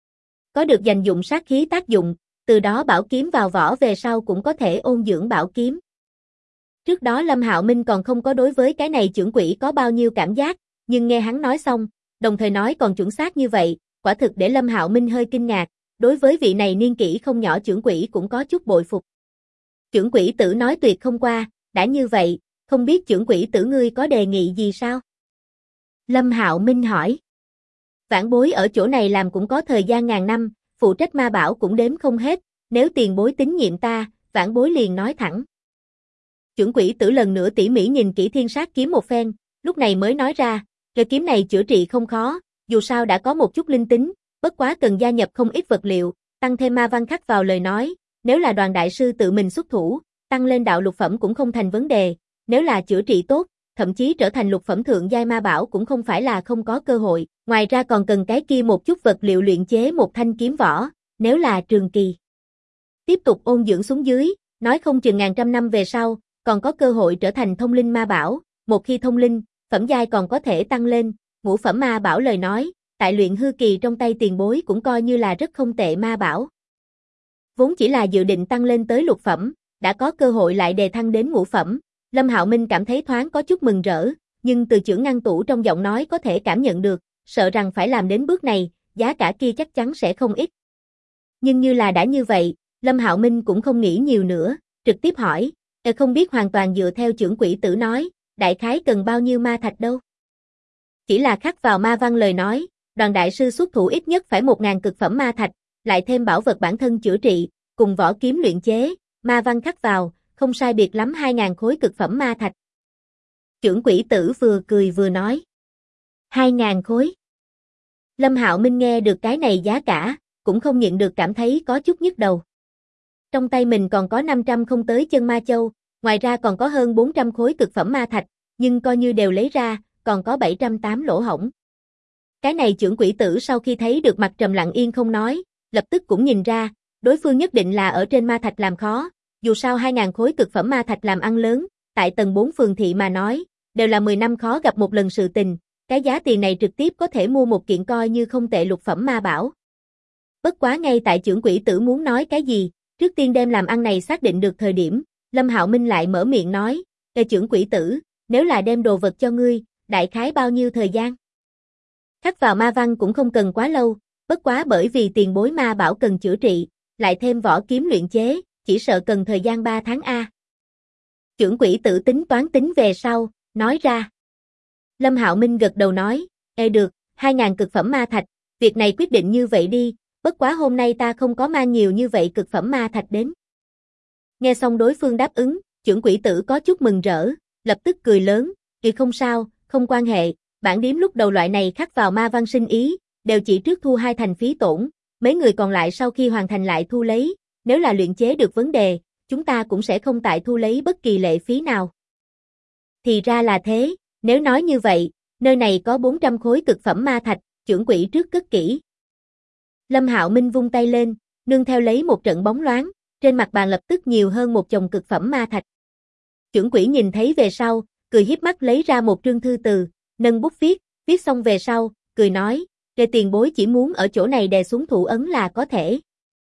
có được dành dụng sát khí tác dụng, từ đó bảo kiếm vào vỏ về sau cũng có thể ôn dưỡng bảo kiếm." Trước đó Lâm Hạo Minh còn không có đối với cái này chưởng quỷ có bao nhiêu cảm giác, nhưng nghe hắn nói xong, đồng thời nói còn chuẩn xác như vậy, quả thực để Lâm Hạo Minh hơi kinh ngạc, đối với vị này niên kỷ không nhỏ chưởng quỷ cũng có chút bội phục. Chưởng quỷ tử nói tuyệt không qua, đã như vậy, không biết chưởng quỷ tử ngươi có đề nghị gì sao? Lâm Hạo Minh hỏi. Vãn bối ở chỗ này làm cũng có thời gian ngàn năm, phụ trách ma bảo cũng đếm không hết, nếu tiền bối tín nhiệm ta, vãn bối liền nói thẳng. Chưởng quỷ tử lần nữa tỉ mỉ nhìn kỹ thiên sát kiếm một phen, lúc này mới nói ra, "Cái kiếm này chữa trị không khó, dù sao đã có một chút linh tính, bất quá cần gia nhập không ít vật liệu, tăng thêm ma văn khắc vào lời nói, nếu là Đoàn đại sư tự mình xuất thủ, tăng lên đạo lục phẩm cũng không thành vấn đề, nếu là chữa trị tốt, thậm chí trở thành lục phẩm thượng giai ma bảo cũng không phải là không có cơ hội, ngoài ra còn cần cái kia một chút vật liệu luyện chế một thanh kiếm vỏ, nếu là trường kỳ tiếp tục ôn dưỡng xuống dưới, nói không chừng ngàn trăm năm về sau, còn có cơ hội trở thành thông linh ma bảo, một khi thông linh, phẩm giai còn có thể tăng lên, ngũ phẩm ma bảo lời nói, tại luyện hư kỳ trong tay tiền bối cũng coi như là rất không tệ ma bảo." Vốn chỉ là dự định tăng lên tới lục phẩm, đã có cơ hội lại đề thăng đến ngũ phẩm, Lâm Hạo Minh cảm thấy thoáng có chút mừng rỡ, nhưng từ chưởng ngăn tủ trong giọng nói có thể cảm nhận được, sợ rằng phải làm đến bước này, giá cả kia chắc chắn sẽ không ít. Nhưng như là đã như vậy, Lâm Hạo Minh cũng không nghĩ nhiều nữa, trực tiếp hỏi, không biết hoàn toàn dựa theo chưởng quỷ tử nói, đại khái cần bao nhiêu ma thạch đâu? Chỉ là khắc vào ma văn lời nói, Đoàn đại sư xuất thủ ít nhất phải 1000 cực phẩm ma thạch, lại thêm bảo vật bản thân chữa trị, cùng vỏ kiếm luyện chế, ma văn khắc vào, không sai biệt lắm 2000 khối cực phẩm ma thạch. Chưởng quỷ tử vừa cười vừa nói. 2000 khối. Lâm Hạo Minh nghe được cái này giá cả, cũng không nhịn được cảm thấy có chút nhức đầu. Trong tay mình còn có 500 không tới chân ma châu, ngoài ra còn có hơn 400 khối cực phẩm ma thạch, nhưng coi như đều lấy ra, còn có 708 lỗ hổng. Cái này chưởng quỷ tử sau khi thấy được mặt trầm lặng yên không nói, lập tức cũng nhìn ra, đối phương nhất định là ở trên ma thạch làm khó, dù sao 2.000 khối cực phẩm ma thạch làm ăn lớn, tại tầng 4 phường thị mà nói, đều là 10 năm khó gặp một lần sự tình, cái giá tiền này trực tiếp có thể mua một kiện coi như không tệ lục phẩm ma bảo. Bất quá ngay tại chưởng quỷ tử muốn nói cái gì, trước tiên đem làm ăn này xác định được thời điểm, Lâm Hạo Minh lại mở miệng nói, chưởng quỷ tử, nếu là đem đồ vật cho ngươi, đại khái bao nhiêu thời gian? Khắc vào ma văn cũng không cần quá lâu, bất quá bởi vì tiền bối ma bảo cần chữa trị, lại thêm vỏ kiếm luyện chế, chỉ sợ cần thời gian 3 tháng a. Chưởng quỷ tử tính toán tính về sau, nói ra. Lâm Hạo Minh gật đầu nói, được, 2.000 cực phẩm ma thạch, việc này quyết định như vậy đi, bất quá hôm nay ta không có mang nhiều như vậy cực phẩm ma thạch đến. Nghe xong đối phương đáp ứng, chưởng quỷ tử có chút mừng rỡ, lập tức cười lớn, không sao, không quan hệ, bản điếm lúc đầu loại này khắc vào ma văn sinh ý, đều chỉ trước thu 2 thành phí tổn, mấy người còn lại sau khi hoàn thành lại thu lấy, nếu là luyện chế được vấn đề, chúng ta cũng sẽ không tại thu lấy bất kỳ lệ phí nào. Thì ra là thế, nếu nói như vậy, nơi này có 400 khối cực phẩm ma thạch, chưởng quỷ trước cất kỹ. Lâm Hạo Minh vung tay lên, nương theo lấy một trận bóng loáng, trên mặt bàn lập tức nhiều hơn một chồng cực phẩm ma thạch. Chưởng quỷ nhìn thấy về sau, cười hiếp mắt lấy ra một trương thư từ, nâng bút viết xong về sau, cười nói, tiền bối chỉ muốn ở chỗ này đè xuống thủ ấn là có thể.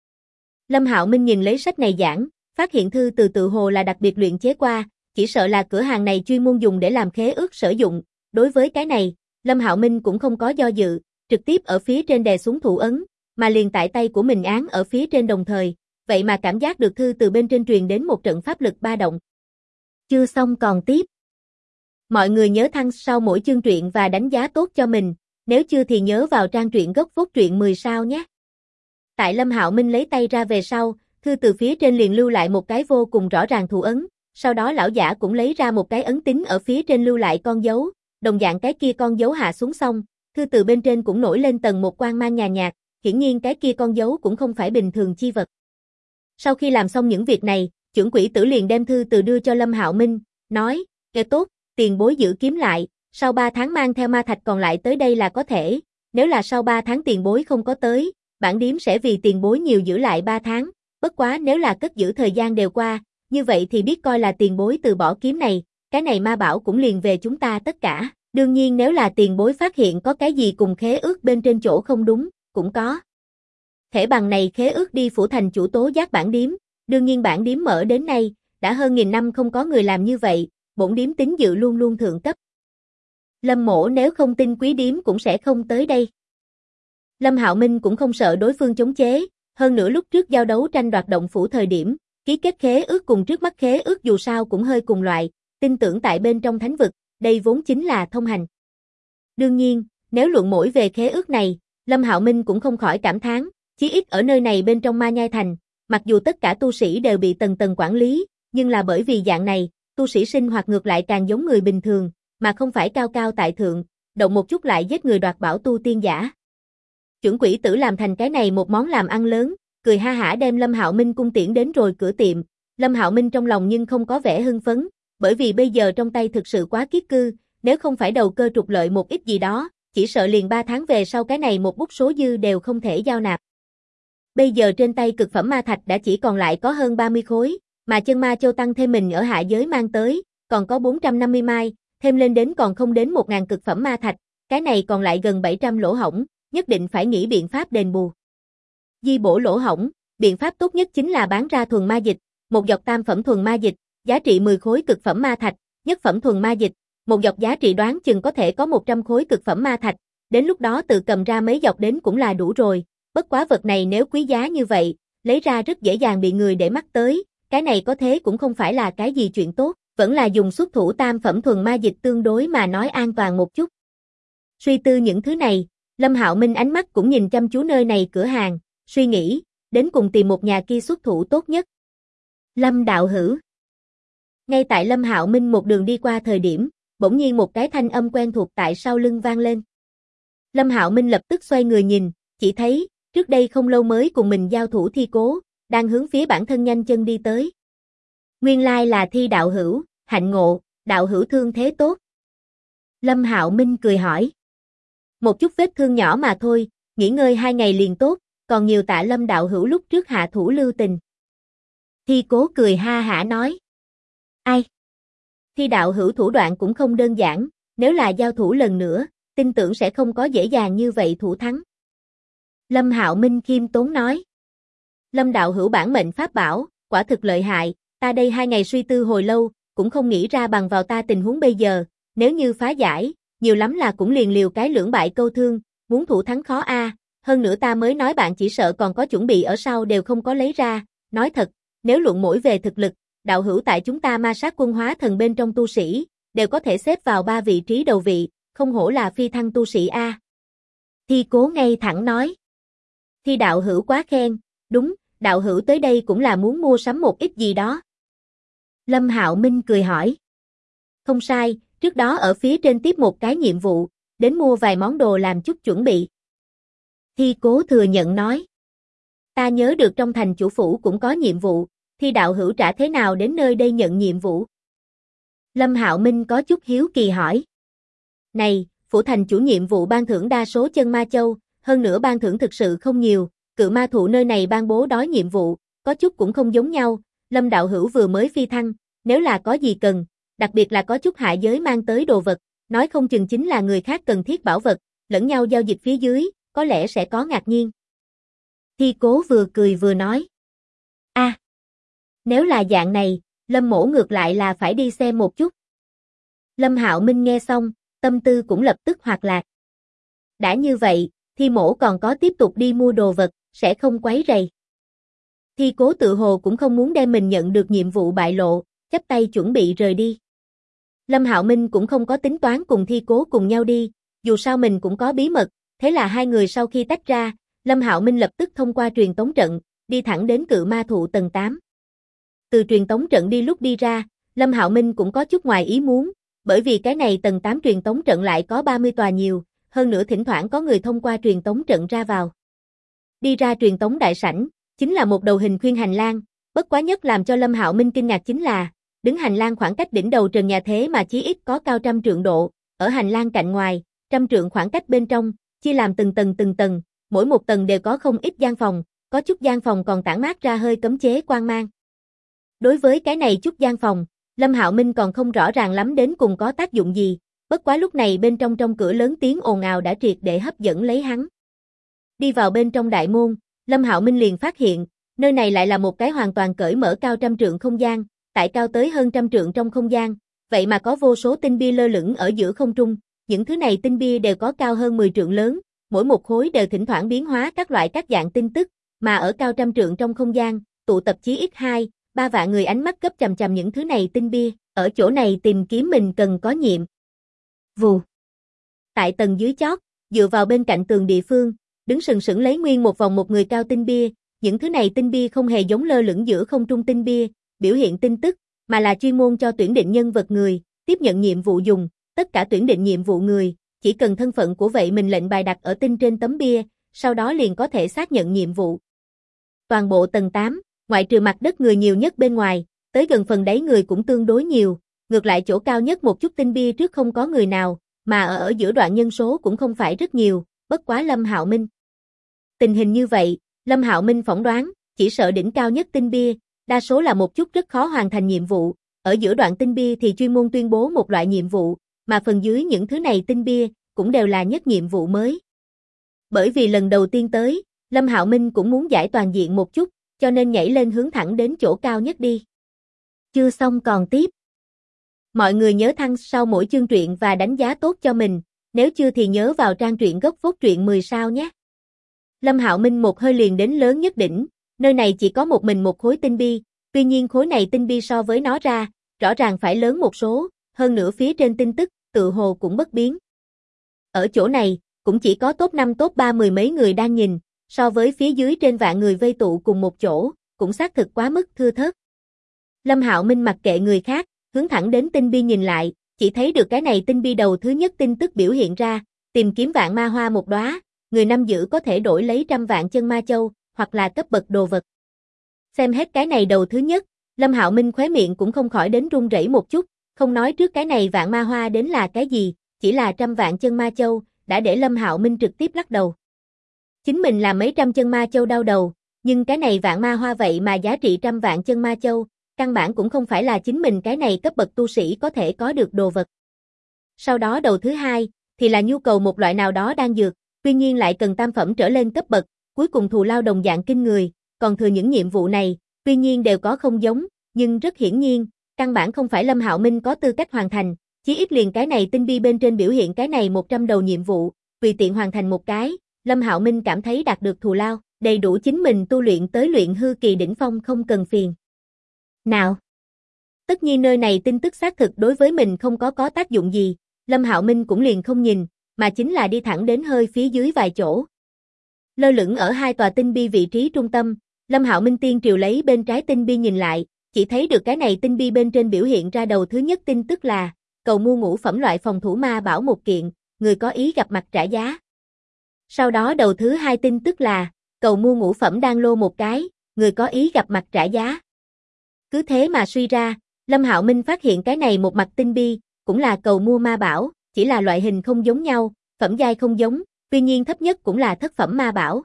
Lâm Hạo Minh nhìn lấy sách này giảng, phát hiện thư từ tự hồ là đặc biệt luyện chế qua, chỉ sợ là cửa hàng này chuyên môn dùng để làm khế ước sử dụng, đối với cái này, Lâm Hạo Minh cũng không có do dự, trực tiếp ở phía trên đè xuống thủ ấn, mà liền tại tay của mình án ở phía trên đồng thời, vậy mà cảm giác được thư từ bên trên truyền đến một trận pháp lực ba động. Chưa xong còn tiếp. Mọi người nhớ thăng sau mỗi chương truyện và đánh giá tốt cho mình, nếu chưa thì nhớ vào trang truyện gốc phốt truyện 10 sao nhé. Tại Lâm Hạo Minh lấy tay ra về sau, thư từ phía trên liền lưu lại một cái vô cùng rõ ràng thủ ấn, sau đó lão giả cũng lấy ra một cái ấn tín ở phía trên lưu lại con dấu, đồng dạng cái kia con dấu hạ xuống xong, thư từ bên trên cũng nổi lên tầng một quang mang nhàn nhạt, hiển nhiên cái kia con dấu cũng không phải bình thường chi vật. Sau khi làm xong những việc này, chưởng quỷ tử liền đem thư từ đưa cho Lâm Hạo Minh, nói, tốt, tiền bối giữ kiếm lại, sau 3 tháng mang theo ma thạch còn lại tới đây là có thể, nếu là sau 3 tháng tiền bối không có tới, bản điếm sẽ vì tiền bối nhiều giữ lại 3 tháng, bất quá nếu là cất giữ thời gian đều qua, như vậy thì biết coi là tiền bối từ bỏ kiếm này, cái này ma bảo cũng liền về chúng ta tất cả, đương nhiên nếu là tiền bối phát hiện có cái gì cùng khế ước bên trên chỗ không đúng, cũng có. Thể bằng này khế ước đi phủ thành chủ tố giác bản điếm, đương nhiên bản điếm mở đến nay, đã hơn 1000 năm không có người làm như vậy, bổn điếm tín dự luôn luôn thượng cấp. Lâm mỗ nếu không tin quý điếm cũng sẽ không tới đây. Lâm Hạo Minh cũng không sợ đối phương chống chế, hơn nữa lúc trước giao đấu tranh đoạt động phủ thời điểm, ký kết khế ước cùng trước mắt khế ước dù sao cũng hơi cùng loại, tin tưởng tại bên trong thánh vực, đây vốn chính là thông hành. Đương nhiên, nếu luận mỗi về khế ước này, Lâm Hạo Minh cũng không khỏi cảm thán, chí ít ở nơi này bên trong Ma Nhai Thành, mặc dù tất cả tu sĩ đều bị tầng tầng quản lý, nhưng là bởi vì dạng này, tu sĩ sinh hoạt ngược lại càng giống người bình thường, mà không phải cao cao tại thượng, động một chút lại giết người đoạt bảo tu tiên giả. Chưởng quỷ tử làm thành cái này một món làm ăn lớn, cười ha hả đem Lâm Hạo Minh cung tiễn đến rồi cửa tiệm. Lâm Hạo Minh trong lòng nhưng không có vẻ hưng phấn, bởi vì bây giờ trong tay thực sự quá kiết cư, nếu không phải đầu cơ trục lợi một ít gì đó, chỉ sợ liền 3 tháng về sau cái này một bút số dư đều không thể giao nạp. Bây giờ trên tay cực phẩm ma thạch đã chỉ còn lại có hơn 30 khối, mà chân ma châu tăng thêm mình ở hạ giới mang tới, còn có 450 mai, thêm lên đến còn không đến 1000 cực phẩm ma thạch, cái này còn lại gần 700 lỗ hổng, nhất định phải nghĩ biện pháp đền bù. Di bổ lỗ hổng, biện pháp tốt nhất chính là bán ra thuần ma dịch, một giọt tam phẩm thuần ma dịch, giá trị 10 khối cực phẩm ma thạch, nhất phẩm thuần ma dịch, một giọt giá trị đoán chừng có thể có 100 khối cực phẩm ma thạch, đến lúc đó tự cầm ra mấy giọt đến cũng là đủ rồi, bất quá vật này nếu quý giá như vậy, lấy ra rất dễ dàng bị người để mắt tới, cái này có thế cũng không phải là cái gì chuyện tốt, vẫn là dùng xuất thủ tam phẩm thuần ma dịch tương đối mà nói an toàn một chút. Suy tư những thứ này, Lâm Hạo Minh ánh mắt cũng nhìn chăm chú nơi này cửa hàng, suy nghĩ, đến cùng tìm một nhà kia xuất thủ tốt nhất. Lâm đạo hữu. Ngay tại Lâm Hạo Minh một đường đi qua thời điểm, bỗng nhiên một cái thanh âm quen thuộc tại sau lưng vang lên. Lâm Hạo Minh lập tức xoay người nhìn, chỉ thấy, trước đây không lâu mới cùng mình giao thủ Thi Cố, đang hướng phía bản thân nhanh chân đi tới. Nguyên lai là Thi đạo hữu, hạnh ngộ, đạo hữu thương thế tốt, Lâm Hạo Minh cười hỏi. Một chút vết thương nhỏ mà thôi, nghỉ ngơi 2 ngày liền tốt, còn nhiều tạ Lâm đạo hữu lúc trước hạ thủ lưu tình. Thi Cố cười ha hả nói. Ai? Thi đạo hữu thủ đoạn cũng không đơn giản, nếu là giao thủ lần nữa, tin tưởng sẽ không có dễ dàng như vậy thủ thắng. Lâm Hạo Minh khiêm tốn nói. Lâm đạo hữu bản mệnh pháp bảo, quả thực lợi hại, ta đây 2 ngày suy tư hồi lâu, cũng không nghĩ ra bằng vào ta tình huống bây giờ, nếu như phá giải, nhiều lắm là cũng liền liều cái lưỡng bại câu thương, muốn thủ thắng khó a. Hơn nữa ta mới nói bạn chỉ sợ còn có chuẩn bị ở sau đều không có lấy ra, nói thật, nếu luận mỗi về thực lực, đạo hữu tại chúng ta ma sát quân hóa thần bên trong tu sĩ, đều có thể xếp vào 3 vị trí đầu vị, không hổ là phi thăng tu sĩ a. Thi Cố ngay thẳng nói. Thi đạo hữu quá khen, đúng, đạo hữu tới đây cũng là muốn mua sắm một ít gì đó. Lâm Hạo Minh cười hỏi. Không sai, trước đó ở phía trên tiếp một cái nhiệm vụ, đến mua vài món đồ làm chút chuẩn bị. Thi Cố thừa nhận nói. Ta nhớ được trong thành chủ phủ cũng có nhiệm vụ, Thi đạo hữu trả thế nào đến nơi đây nhận nhiệm vụ? Lâm Hạo Minh có chút hiếu kỳ hỏi. Này, phủ thành chủ nhiệm vụ ban thưởng đa số chân ma châu, hơn nữa ban thưởng thực sự không nhiều, cự ma thụ nơi này ban bố đói nhiệm vụ, có chút cũng không giống nhau, Lâm đạo hữu vừa mới phi thăng, nếu là có gì cần, đặc biệt là có chút hạ giới mang tới đồ vật, nói không chừng chính là người khác cần thiết bảo vật, lẫn nhau giao dịch phía dưới, có lẽ sẽ có ngạc nhiên. Thi Cố vừa cười vừa nói. Nếu là dạng này, Lâm mỗ ngược lại là phải đi xem một chút. Lâm Hạo Minh nghe xong, tâm tư cũng lập tức hoạt lạc. Đã như vậy, Thi mỗ còn có tiếp tục đi mua đồ vật, sẽ không quấy rầy. Thi Cố tự hồ cũng không muốn đem mình nhận được nhiệm vụ bại lộ, chắp tay chuẩn bị rời đi. Lâm Hạo Minh cũng không có tính toán cùng Thi Cố cùng nhau đi, dù sao mình cũng có bí mật, thế là hai người sau khi tách ra, Lâm Hạo Minh lập tức thông qua truyền tống trận, đi thẳng đến cự ma thụ tầng 8. Từ truyền tống trận đi lúc đi ra, Lâm Hạo Minh cũng có chút ngoài ý muốn, bởi vì cái này tầng 8 truyền tống trận lại có 30 tòa nhiều, hơn nữa thỉnh thoảng có người thông qua truyền tống trận ra vào. Đi ra truyền tống đại sảnh, chính là một đầu hình khuyên hành lang, bất quá nhất làm cho Lâm Hạo Minh kinh ngạc chính là, đứng hành lang khoảng cách đỉnh đầu trần nhà thế mà chí ít có cao 100 trượng độ, ở hành lang cạnh ngoài, 100 trượng khoảng cách bên trong, chia làm từng tầng, mỗi một tầng đều có không ít gian phòng, có chút gian phòng còn tản mát ra hơi cấm chế quang mang. Đối với cái này chút gian phòng, Lâm Hạo Minh còn không rõ ràng lắm đến cùng có tác dụng gì, bất quá lúc này bên trong cửa lớn tiếng ồn ào đã triệt để hấp dẫn lấy hắn. Đi vào bên trong đại môn, Lâm Hạo Minh liền phát hiện, nơi này lại là một cái hoàn toàn cởi mở cao 100 trượng không gian, tại cao tới hơn 100 trượng trong không gian, vậy mà có vô số tinh bia lơ lửng ở giữa không trung, những thứ này tinh bia đều có cao hơn 10 trượng lớn, mỗi một khối đều thỉnh thoảng biến hóa các loại các dạng tin tức, mà ở cao 100 trượng trong không gian, tụ tập chí ít 2-3 vạn người ánh mắt gấp chằm chằm những thứ này tinh bia, ở chỗ này tìm kiếm mình cần có nhiệm vụ. Tại tầng dưới chót, dựa vào bên cạnh tường địa phương, đứng sừng sững lấy nguyên một vòng một người cao tinh bia, những thứ này tinh bia không hề giống lơ lửng giữa không trung tinh bia, biểu hiện tin tức, mà là chuyên môn cho tuyển định nhân vật người, tiếp nhận nhiệm vụ dùng, tất cả tuyển định nhiệm vụ người, chỉ cần thân phận của vậy mình lệnh bài đặt ở tinh trên tấm bia, sau đó liền có thể xác nhận nhiệm vụ. Toàn bộ tầng 8, ngoại trừ mặt đất người nhiều nhất bên ngoài, tới gần phần đáy người cũng tương đối nhiều, ngược lại chỗ cao nhất một chút tinh bia trước không có người nào, mà ở giữa đoạn nhân số cũng không phải rất nhiều, bất quá Lâm Hạo Minh. Tình hình như vậy, Lâm Hạo Minh phỏng đoán, chỉ sợ đỉnh cao nhất tinh bia, đa số là một chút rất khó hoàn thành nhiệm vụ, ở giữa đoạn tinh bia thì chuyên môn tuyên bố một loại nhiệm vụ, mà phần dưới những thứ này tinh bia, cũng đều là nhất nhiệm vụ mới. Bởi vì lần đầu tiên tới, Lâm Hạo Minh cũng muốn giải toàn diện một chút, cho nên nhảy lên hướng thẳng đến chỗ cao nhất đi. Chưa xong còn tiếp. Mọi người nhớ thăng sau mỗi chương truyện và đánh giá tốt cho mình, nếu chưa thì nhớ vào trang truyện gốc phốt truyện 10 sao nhé. Lâm Hạo Minh một hơi liền đến lớn nhất đỉnh, nơi này chỉ có một mình một khối tinh bi, tuy nhiên khối này tinh bi so với nó ra, rõ ràng phải lớn một số, hơn nữa phía trên tin tức, tự hồ cũng bất biến. Ở chỗ này, cũng chỉ có top 5 top 3 mười mấy người đang nhìn, so với phía dưới trên vạn người vây tụ cùng một chỗ, cũng xác thực quá mức thưa thớt. Lâm Hạo Minh mặc kệ người khác, hướng thẳng đến tinh bi nhìn lại, chỉ thấy được cái này tinh bi đầu thứ nhất tin tức biểu hiện ra, tìm kiếm vạn ma hoa một đóa, người nắm giữ có thể đổi lấy 100 vạn chân ma châu, hoặc là cấp bậc đồ vật. Xem hết cái này đầu thứ nhất, Lâm Hạo Minh khóe miệng cũng không khỏi đến run rẩy một chút, không nói trước cái này vạn ma hoa đến là cái gì, chỉ là trăm vạn chân ma châu, đã để Lâm Hạo Minh trực tiếp lắc đầu. Chính mình làm mấy trăm chân ma châu đau đầu, nhưng cái này vạn ma hoa vậy mà giá trị trăm vạn chân ma châu, căn bản cũng không phải là chính mình cái này cấp bậc tu sĩ có thể có được đồ vật. Sau đó đầu thứ hai, thì là nhu cầu một loại nào đó đan dược, tuy nhiên lại cần tam phẩm trở lên cấp bậc, cuối cùng thù lao đồng dạng kinh người, còn thừa những nhiệm vụ này, tuy nhiên đều có không giống, nhưng rất hiển nhiên, căn bản không phải Lâm Hạo Minh có tư cách hoàn thành, chí ít liền cái này tinh bi bên trên biểu hiện cái này 100 đầu nhiệm vụ, tùy tiện hoàn thành một cái, Lâm Hạo Minh cảm thấy đạt được thù lao, đầy đủ chính mình tu luyện tới luyện hư kỳ đỉnh phong không cần phiền. Nào. Tất nhiên nơi này tin tức xác thực đối với mình không có tác dụng gì, Lâm Hạo Minh cũng liền không nhìn, mà chính là đi thẳng đến hơi phía dưới vài chỗ. Lơ lửng ở hai tòa tinh bi vị trí trung tâm, Lâm Hạo Minh tiên triều lấy bên trái tinh bi nhìn lại, chỉ thấy được cái này tinh bi bên trên biểu hiện ra đầu thứ nhất tin tức là cầu mua ngũ phẩm loại phòng thủ ma bảo một kiện, người có ý gặp mặt trả giá. Sau đó đầu thứ hai tin tức là cầu mua ngũ phẩm đan lô một cái, người có ý gặp mặt trả giá. Cứ thế mà suy ra, Lâm Hạo Minh phát hiện cái này một mặt tinh bi, cũng là cầu mua ma bảo, chỉ là loại hình không giống nhau, phẩm giai không giống, tuy nhiên thấp nhất cũng là thất phẩm ma bảo.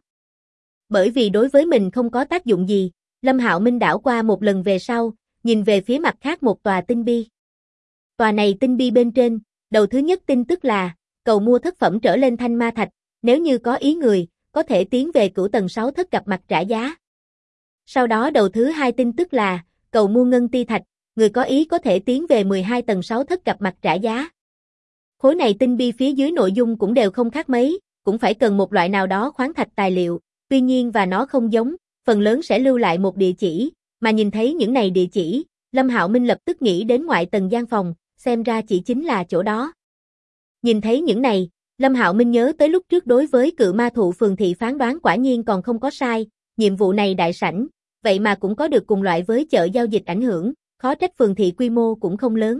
Bởi vì đối với mình không có tác dụng gì, Lâm Hạo Minh đảo qua một lần về sau, nhìn về phía mặt khác một tòa tinh bi. Tòa này tinh bi bên trên, đầu thứ nhất tin tức là cầu mua thất phẩm trở lên thanh ma thạch, nếu như có ý người, có thể tiến về cửu tầng 6 thất gặp mặt trả giá. Sau đó đầu thứ hai tin tức là cầu mua ngân ti thạch, người có ý có thể tiến về 12 tầng 6 thất gặp mặt trả giá. Khối này tinh bi phía dưới nội dung cũng đều không khác mấy, cũng phải cần một loại nào đó khoáng thạch tài liệu, tuy nhiên và nó không giống, phần lớn sẽ lưu lại một địa chỉ, mà nhìn thấy những này địa chỉ, Lâm Hạo Minh lập tức nghĩ đến ngoại tầng gian phòng, xem ra chỉ chính là chỗ đó. Nhìn thấy những này, Lâm Hạo Minh nhớ tới lúc trước đối với cự ma thụ phường thị phán đoán quả nhiên còn không có sai, nhiệm vụ này đại sảnh, vậy mà cũng có được cùng loại với chợ giao dịch ảnh hưởng, khó trách phường thị quy mô cũng không lớn.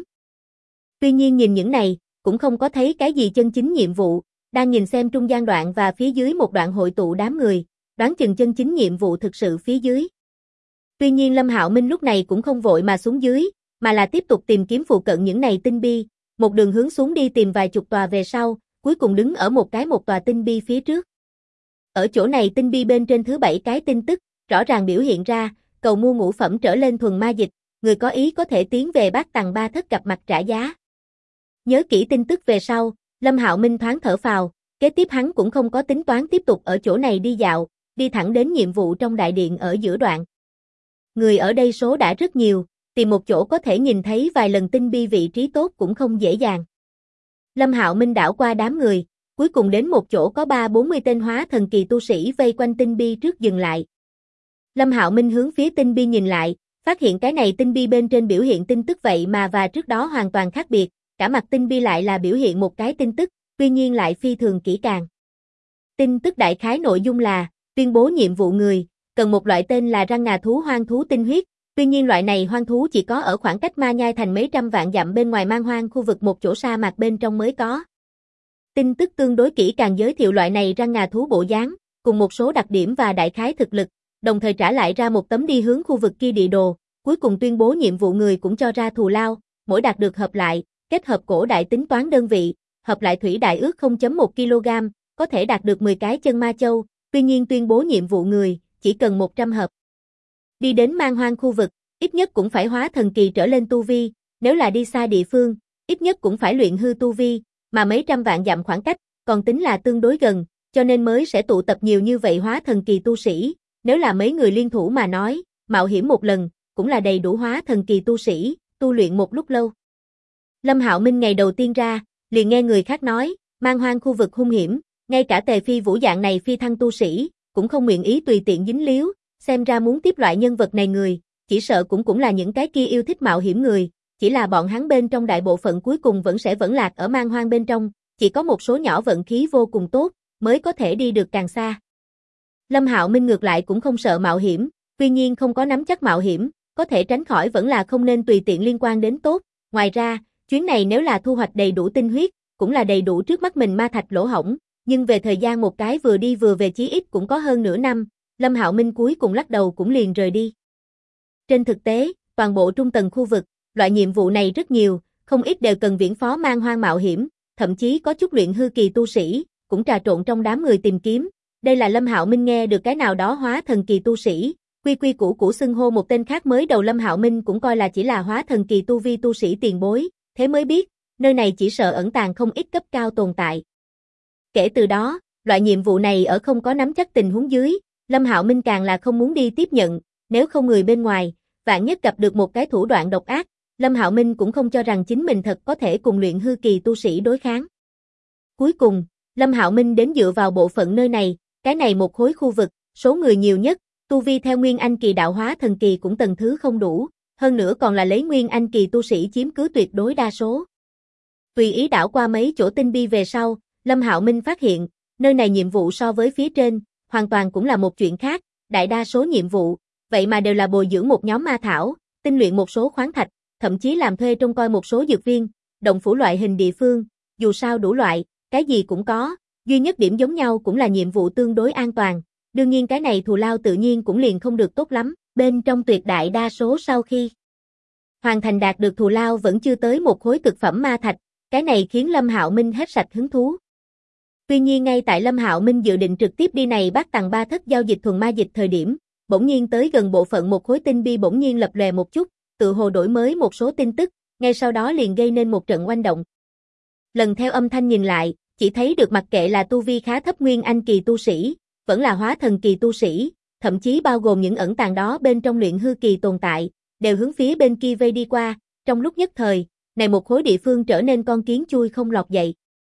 Tuy nhiên nhìn những này, cũng không có thấy cái gì chân chính nhiệm vụ, đang nhìn xem trung gian đoạn và phía dưới một đoạn hội tụ đám người, đoán chừng chân chính nhiệm vụ thực sự phía dưới. Tuy nhiên Lâm Hạo Minh lúc này cũng không vội mà xuống dưới, mà là tiếp tục tìm kiếm phụ cận những này tinh bi, một đường hướng xuống đi tìm vài chục tòa về sau, cuối cùng đứng ở một tòa tinh bi phía trước. Ở chỗ này tinh bi bên trên thứ 7 cái tin tức, rõ ràng biểu hiện ra, cầu mua ngũ phẩm trở lên thuần ma dịch, người có ý có thể tiến về bát tầng 3 thất gặp mặt trả giá. Nhớ kỹ tin tức về sau, Lâm Hạo Minh thoáng thở phào, kế tiếp hắn cũng không có tính toán tiếp tục ở chỗ này đi dạo, đi thẳng đến nhiệm vụ trong đại điện ở giữa đoạn. Người ở đây số đã rất nhiều, tìm một chỗ có thể nhìn thấy vài lần tinh bi vị trí tốt cũng không dễ dàng. Lâm Hạo Minh đảo qua đám người, cuối cùng đến một chỗ có 30-40 tên hóa thần kỳ tu sĩ vây quanh tinh bi trước dừng lại. Lâm Hạo Minh hướng phía tinh bi nhìn lại, phát hiện cái này tinh bi bên trên biểu hiện tin tức vậy mà và trước đó hoàn toàn khác biệt, cả mặt tinh bi lại là biểu hiện một cái tin tức, tuy nhiên lại phi thường kỹ càng. Tin tức đại khái nội dung là, tuyên bố nhiệm vụ người, cần một loại tên là răng ngà thú hoang thú tinh huyết, tuy nhiên loại này hoang thú chỉ có ở khoảng cách Ma Nhai thành mấy trăm vạn dặm bên ngoài man hoang khu vực một chỗ sa mạc bên trong mới có. Tin tức tương đối kỹ càng giới thiệu loại này răng ngà thú bộ dáng, cùng một số đặc điểm và đại khái thực lực, đồng thời trả lại ra một tấm đi hướng khu vực kia địa đồ, cuối cùng tuyên bố nhiệm vụ người cũng cho ra thù lao, mỗi đạt được hợp lại, kết hợp cổ đại tính toán đơn vị, hợp lại thủy đại ước 0.1 kg, có thể đạt được 10 cái chân ma châu, tuy nhiên tuyên bố nhiệm vụ người, chỉ cần 100 hợp. Đi đến man hoang khu vực, ít nhất cũng phải hóa thần kỳ trở lên tu vi, nếu là đi xa địa phương, ít nhất cũng phải luyện hư tu vi, mà mấy trăm vạn dặm khoảng cách, còn tính là tương đối gần, cho nên mới sẽ tụ tập nhiều như vậy hóa thần kỳ tu sĩ, nếu là mấy người liên thủ mà nói, mạo hiểm một lần, cũng là đầy đủ hóa thần kỳ tu sĩ, tu luyện một lúc lâu. Lâm Hạo Minh ngày đầu tiên ra, liền nghe người khác nói, man hoang khu vực hung hiểm, ngay cả Tề Phi Vũ dạng này phi thăng tu sĩ, cũng không nguyện ý tùy tiện dính líu, xem ra muốn tiếp loại nhân vật này người, chỉ sợ cũng là những cái kia yêu thích mạo hiểm người, chỉ là bọn hắn bên trong đại bộ phận cuối cùng vẫn lạc ở man hoang bên trong, chỉ có một số nhỏ vận khí vô cùng tốt, mới có thể đi được càng xa. Lâm Hạo Minh ngược lại cũng không sợ mạo hiểm, tuy nhiên không có nắm chắc mạo hiểm, có thể tránh khỏi vẫn là không nên tùy tiện liên quan đến tốt, ngoài ra, chuyến này nếu là thu hoạch đầy đủ tinh huyết, cũng là đầy đủ trước mắt mình ma thạch lỗ hổng, nhưng về thời gian một cái vừa đi vừa về chí ít cũng có hơn nửa năm, Lâm Hạo Minh cuối cùng lắc đầu cũng liền rời đi. Trên thực tế, toàn bộ trung tầng khu vực, loại nhiệm vụ này rất nhiều, không ít đều cần viễn phó man hoang mạo hiểm, thậm chí có chút luyện hư kỳ tu sĩ, cũng trà trộn trong đám người tìm kiếm. Đây là Lâm Hạo Minh nghe được cái nào đó hóa thần kỳ tu sĩ, quy quy củ củ xưng hô một tên khác mới đầu Lâm Hạo Minh cũng coi là chỉ là hóa thần kỳ tu vi tu sĩ tiền bối, thế mới biết, nơi này chỉ sợ ẩn tàng không ít cấp cao tồn tại. Kể từ đó, loại nhiệm vụ này ở không có nắm chắc tình huống dưới, Lâm Hạo Minh càng là không muốn đi tiếp nhận, nếu không người bên ngoài, vạn nhất gặp được một cái thủ đoạn độc ác, Lâm Hạo Minh cũng không cho rằng chính mình thật có thể cùng luyện hư kỳ tu sĩ đối kháng. Cuối cùng, Lâm Hạo Minh đến dựa vào bộ phận nơi này, cái này một khối khu vực, số người nhiều nhất, tu vi theo Nguyên Anh kỳ đạo hóa thần kỳ cũng tầng thứ không đủ, hơn nữa còn là lấy Nguyên Anh kỳ tu sĩ chiếm cứ tuyệt đối đa số. Tùy ý đảo qua mấy chỗ tinh bi về sau, Lâm Hạo Minh phát hiện, nơi này nhiệm vụ so với phía trên, hoàn toàn cũng là một chuyện khác, đại đa số nhiệm vụ, vậy mà đều là bồi dưỡng một nhóm ma thảo, tinh luyện một số khoáng thạch, thậm chí làm thuê trông coi một số dược viên, động phủ loại hình địa phương, dù sao đủ loại, cái gì cũng có, duy nhất điểm giống nhau cũng là nhiệm vụ tương đối an toàn, đương nhiên cái này thù lao tự nhiên cũng liền không được tốt lắm, bên trong tuyệt đại đa số sau khi hoàn thành đạt được thù lao vẫn chưa tới một khối cực phẩm ma thạch, cái này khiến Lâm Hạo Minh hết sạch hứng thú. Tuy nhiên ngay tại Lâm Hạo Minh dự định trực tiếp đi này Bát Tàng Ba Thất giao dịch thuần ma dịch thời điểm, bỗng nhiên tới gần bộ phận một khối tinh bi bỗng nhiên lập lòe một chút, tự hồ đổi mới một số tin tức, ngay sau đó liền gây nên một trận oanh động. Lần theo âm thanh nhìn lại, chỉ thấy được mặc kệ là tu vi khá thấp Nguyên Anh kỳ tu sĩ, vẫn là hóa thần kỳ tu sĩ, thậm chí bao gồm những ẩn tàng đó bên trong luyện hư kỳ tồn tại, đều hướng phía bên kia vây đi qua, trong lúc nhất thời, này một khối địa phương trở nên con kiến chui không lọt dậy.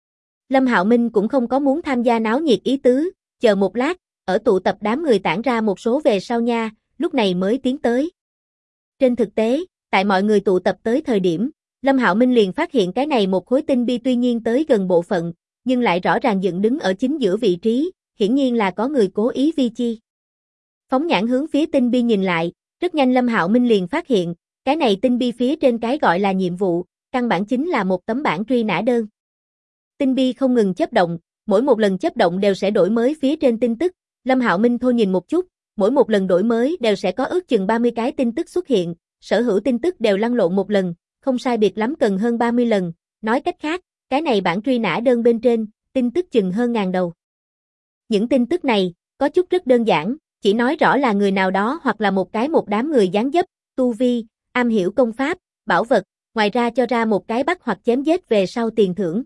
Lâm Hạo Minh cũng không có muốn tham gia náo nhiệt ý tứ, chờ một lát, ở tụ tập đám người tản ra một số về sau nha, lúc này mới tiến tới. Trên thực tế, tại mọi người tụ tập tới thời điểm, Lâm Hạo Minh liền phát hiện cái này một khối tinh bi tuy nhiên tới gần bộ phận, nhưng lại rõ ràng dựng đứng ở chính giữa vị trí, hiển nhiên là có người cố ý vi chi. Phóng nhãn hướng phía tinh bi nhìn lại, rất nhanh Lâm Hạo Minh liền phát hiện, cái này tinh bi phía trên cái gọi là nhiệm vụ, căn bản chính là một tấm bản truy nã đơn. Tinh bi không ngừng chớp động, mỗi một lần chớp động đều sẽ đổi mới phía trên tin tức, Lâm Hạo Minh thôi nhìn một chút, mỗi một lần đổi mới đều sẽ có ước chừng 30 cái tin tức xuất hiện, sở hữu tin tức đều lăn lộn một lần, không sai biệt lắm cần hơn 30 lần, nói cách khác, cái này bản truy nã đơn bên trên, tin tức chừng hơn 1000 đầu. Những tin tức này, có chút rất đơn giản, chỉ nói rõ là người nào đó hoặc là một đám người gián dấp, tu vi, am hiểu công pháp, bảo vật, ngoài ra cho ra một cái bắt hoặc chém giết về sau tiền thưởng.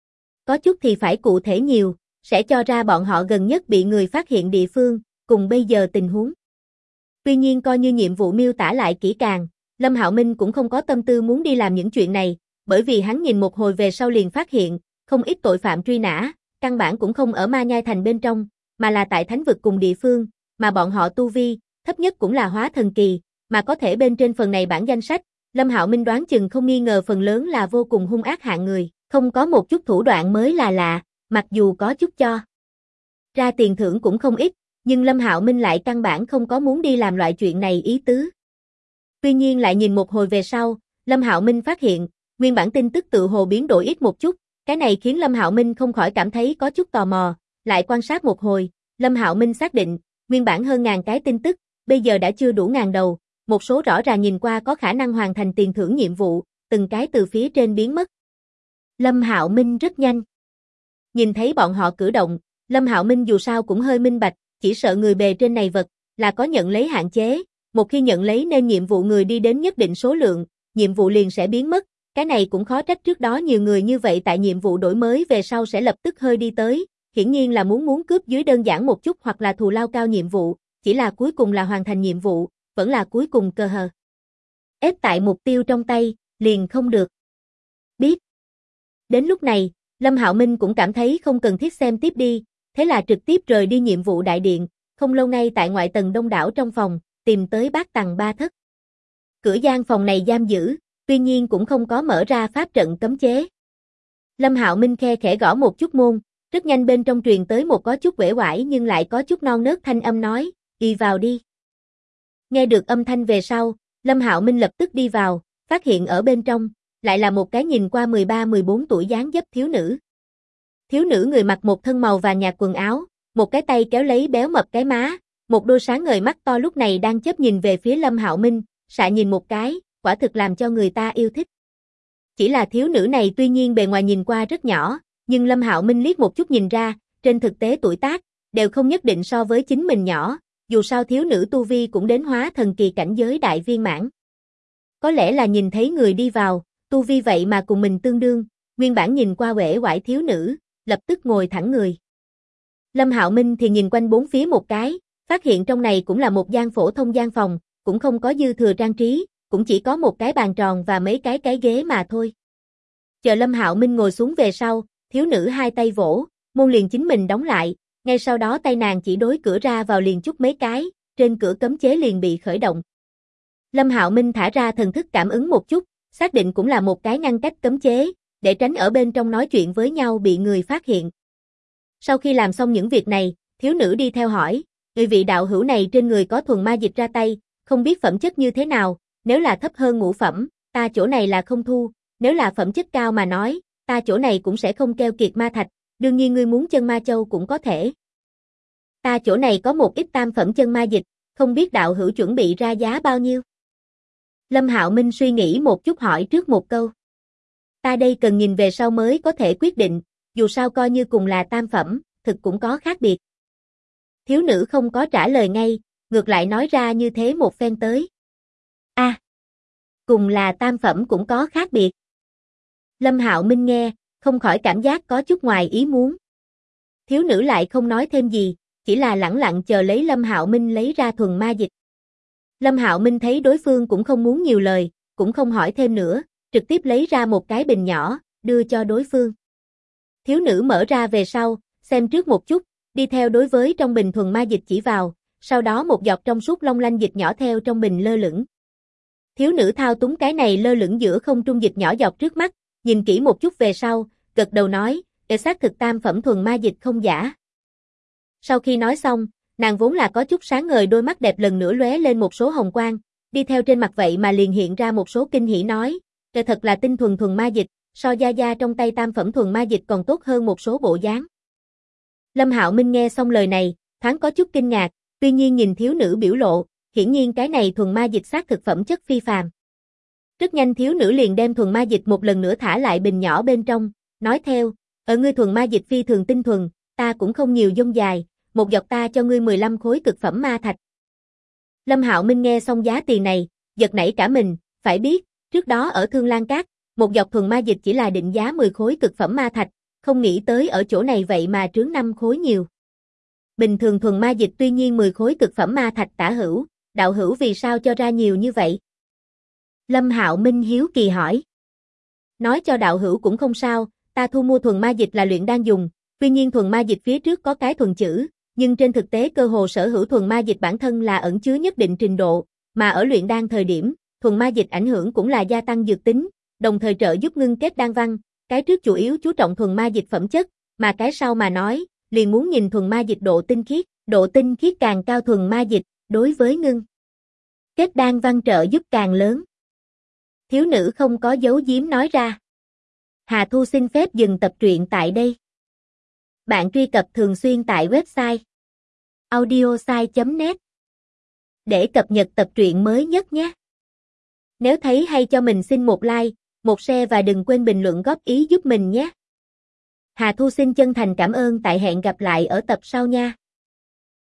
Có chút thì phải cụ thể nhiều, sẽ cho ra bọn họ gần nhất bị người phát hiện địa phương, cùng bây giờ tình huống. Tuy nhiên coi như nhiệm vụ miêu tả lại kỹ càng, Lâm Hạo Minh cũng không có tâm tư muốn đi làm những chuyện này, bởi vì hắn nhìn một hồi về sau liền phát hiện, không ít tội phạm truy nã, căn bản cũng không ở Ma Nhai Thành bên trong, mà là tại thánh vực cùng địa phương, mà bọn họ tu vi, thấp nhất cũng là hóa thần kỳ, mà có thể bên trên phần này bản danh sách, Lâm Hạo Minh đoán chừng không nghi ngờ phần lớn là vô cùng hung ác hạng người, không có một chút thủ đoạn mới là lạ, mặc dù có chút cho ra tiền thưởng cũng không ít, nhưng Lâm Hạo Minh lại căn bản không có muốn đi làm loại chuyện này ý tứ. Tuy nhiên lại nhìn một hồi về sau, Lâm Hạo Minh phát hiện, nguyên bản tin tức tự hồ biến đổi ít một chút, cái này khiến Lâm Hạo Minh không khỏi cảm thấy có chút tò mò, lại quan sát một hồi, Lâm Hạo Minh xác định, nguyên bản hơn 1000 cái tin tức, bây giờ đã chưa đủ 1000 đầu, một số rõ ràng nhìn qua có khả năng hoàn thành tiền thưởng nhiệm vụ, từng cái từ phía trên biến mất. Lâm Hạo Minh rất nhanh. Nhìn thấy bọn họ cử động, Lâm Hạo Minh dù sao cũng hơi minh bạch, chỉ sợ người bề trên này vật, là có nhận lấy hạn chế, một khi nhận lấy nên nhiệm vụ người đi đến nhất định số lượng, nhiệm vụ liền sẽ biến mất, cái này cũng khó trách trước đó nhiều người như vậy tại nhiệm vụ đổi mới về sau sẽ lập tức hơi đi tới, hiển nhiên là muốn cướp dưới đơn giản một chút hoặc là thù lao cao nhiệm vụ, chỉ là cuối cùng là hoàn thành nhiệm vụ, vẫn là cuối cùng cơ hờ. Ép tại mục tiêu trong tay, liền không được. Biết. Đến lúc này, Lâm Hạo Minh cũng cảm thấy không cần thiết xem tiếp đi, thế là trực tiếp rời đi nhiệm vụ đại điện, không lâu ngay tại ngoại tầng đông đảo trong phòng, tìm tới Bát Tàng Ba Thất. Cửa gian phòng này giam giữ, tuy nhiên cũng không có mở ra pháp trận cấm chế. Lâm Hạo Minh khe khẽ gõ một chút môn, rất nhanh bên trong truyền tới một có chút uể oải nhưng lại có chút non nớt thanh âm nói, đi vào đi. Nghe được âm thanh về sau, Lâm Hạo Minh lập tức đi vào, phát hiện ở bên trong, lại là một cái nhìn qua 13-14 tuổi dáng dấp thiếu nữ. Thiếu nữ người mặc một thân màu vàng nhạt quần áo, một cái tay kéo lấy béo mập cái má, một đôi sáng ngời mắt to lúc này đang chớp nhìn về phía Lâm Hạo Minh, xạ nhìn một cái, quả thực làm cho người ta yêu thích. Chỉ là thiếu nữ này tuy nhiên bề ngoài nhìn qua rất nhỏ, nhưng Lâm Hạo Minh liếc một chút nhìn ra, trên thực tế tuổi tác, đều không nhất định so với chính mình nhỏ, dù sao thiếu nữ tu vi cũng đến hóa thần kỳ cảnh giới đại viên mãn. Có lẽ là nhìn thấy người đi vào, tu vi vậy mà cùng mình tương đương, nguyên bản nhìn qua uể oải thiếu nữ, lập tức ngồi thẳng người. Lâm Hạo Minh thì nhìn quanh bốn phía một cái, phát hiện trong này cũng là một gian phổ thông gian phòng, cũng không có dư thừa trang trí, cũng chỉ có một cái bàn tròn và mấy cái ghế mà thôi. Chờ Lâm Hạo Minh ngồi xuống về sau, thiếu nữ hai tay vỗ, môn liền chính mình đóng lại, ngay sau đó tay nàng chỉ đối cửa ra vào liền chút mấy cái, trên cửa cấm chế liền bị khởi động. Lâm Hạo Minh thả ra thần thức cảm ứng một chút, xác định cũng là một cái ngăn cách cấm chế, để tránh ở bên trong nói chuyện với nhau bị người phát hiện. Sau khi làm xong những việc này, thiếu nữ đi theo hỏi, người vị đạo hữu này trên người có thuần ma dịch ra tay, không biết phẩm chất như thế nào, nếu là thấp hơn ngũ phẩm, ta chỗ này là không thu, nếu là phẩm chất cao mà nói, ta chỗ này cũng sẽ không keo kiệt ma thạch, đương nhiên ngươi muốn chân ma châu cũng có thể. Ta chỗ này có một ít tam phẩm chân ma dịch, không biết đạo hữu chuẩn bị ra giá bao nhiêu? Lâm Hạo Minh suy nghĩ một chút hỏi trước một câu. Ta đây cần nhìn về sau mới có thể quyết định, dù sao coi như cùng là tam phẩm, thực cũng có khác biệt. Thiếu nữ không có trả lời ngay, ngược lại nói ra như thế một phen tới. Cùng là tam phẩm cũng có khác biệt. Lâm Hạo Minh nghe, không khỏi cảm giác có chút ngoài ý muốn. Thiếu nữ lại không nói thêm gì, chỉ là lẳng lặng chờ lấy Lâm Hạo Minh lấy ra thuần ma dịch. Lâm Hạo Minh thấy đối phương cũng không muốn nhiều lời, cũng không hỏi thêm nữa, trực tiếp lấy ra một cái bình nhỏ, đưa cho đối phương. Thiếu nữ mở ra về sau, xem trước một chút, đi theo đối với trong bình thuần ma dịch chỉ vào, sau đó một giọt trong suốt long lanh dịch nhỏ theo trong bình lơ lửng. Thiếu nữ thao túng cái này lơ lửng giữa không trung dịch nhỏ giọt trước mắt, nhìn kỹ một chút về sau, gật đầu nói, xác thực tam phẩm thuần ma dịch không giả. Sau khi nói xong, nàng vốn là có chút sáng ngời đôi mắt đẹp lần nữa lóe lên một số hồng quang, đi theo trên mặt vậy mà liền hiện ra một số kinh hỉ nói, thật là tinh thuần thuần ma dịch, so gia gia trong tay tam phẩm thuần ma dịch còn tốt hơn một số bộ dáng. Lâm Hạo Minh nghe xong lời này, thoáng có chút kinh ngạc, tuy nhiên nhìn thiếu nữ biểu lộ, hiển nhiên cái này thuần ma dịch xác thực phẩm chất phi phàm. Rất nhanh thiếu nữ liền đem thuần ma dịch một lần nữa thả lại bình nhỏ bên trong, nói theo, ở ngươi thuần ma dịch phi thường tinh thuần, ta cũng không nhiều dông dài, một giọt ta cho ngươi 15 khối cực phẩm ma thạch. Lâm Hạo Minh nghe xong giá tiền này, giật nảy cả mình, phải biết, trước đó ở Thương Lan Các, một giọt thuần ma dịch chỉ là định giá 10 khối cực phẩm ma thạch, không nghĩ tới ở chỗ này vậy mà trướng 5 khối nhiều. Bình thường thuần ma dịch tuy nhiên 10 khối cực phẩm ma thạch tả hữu, đạo hữu vì sao cho ra nhiều như vậy? Lâm Hạo Minh hiếu kỳ hỏi. Nói cho đạo hữu cũng không sao, ta thu mua thuần ma dịch là luyện đan dùng, tuy nhiên thuần ma dịch phía trước có cái thuần chữ, nhưng trên thực tế cơ hồ sở hữu thuần ma dịch bản thân là ẩn chứa nhất định trình độ, mà ở luyện đan thời điểm, thuần ma dịch ảnh hưởng cũng là gia tăng dược tính, đồng thời trợ giúp ngưng kết đan văn, cái trước chủ yếu chú trọng thuần ma dịch phẩm chất, mà cái sau mà nói, liền muốn nhìn thuần ma dịch độ tinh khiết càng cao thuần ma dịch, đối với ngưng kết đan văn trợ giúp càng lớn. Thiếu nữ không có giấu giếm nói ra. Hà Thu xin phép dừng tập truyện tại đây. Bạn truy cập thường xuyên tại website audiosai.net để cập nhật tập truyện mới nhất nhé. Nếu thấy hay cho mình xin một like, một share và đừng quên bình luận góp ý giúp mình nhé. Hà Thu xin chân thành cảm ơn, tại hẹn gặp lại ở tập sau nha.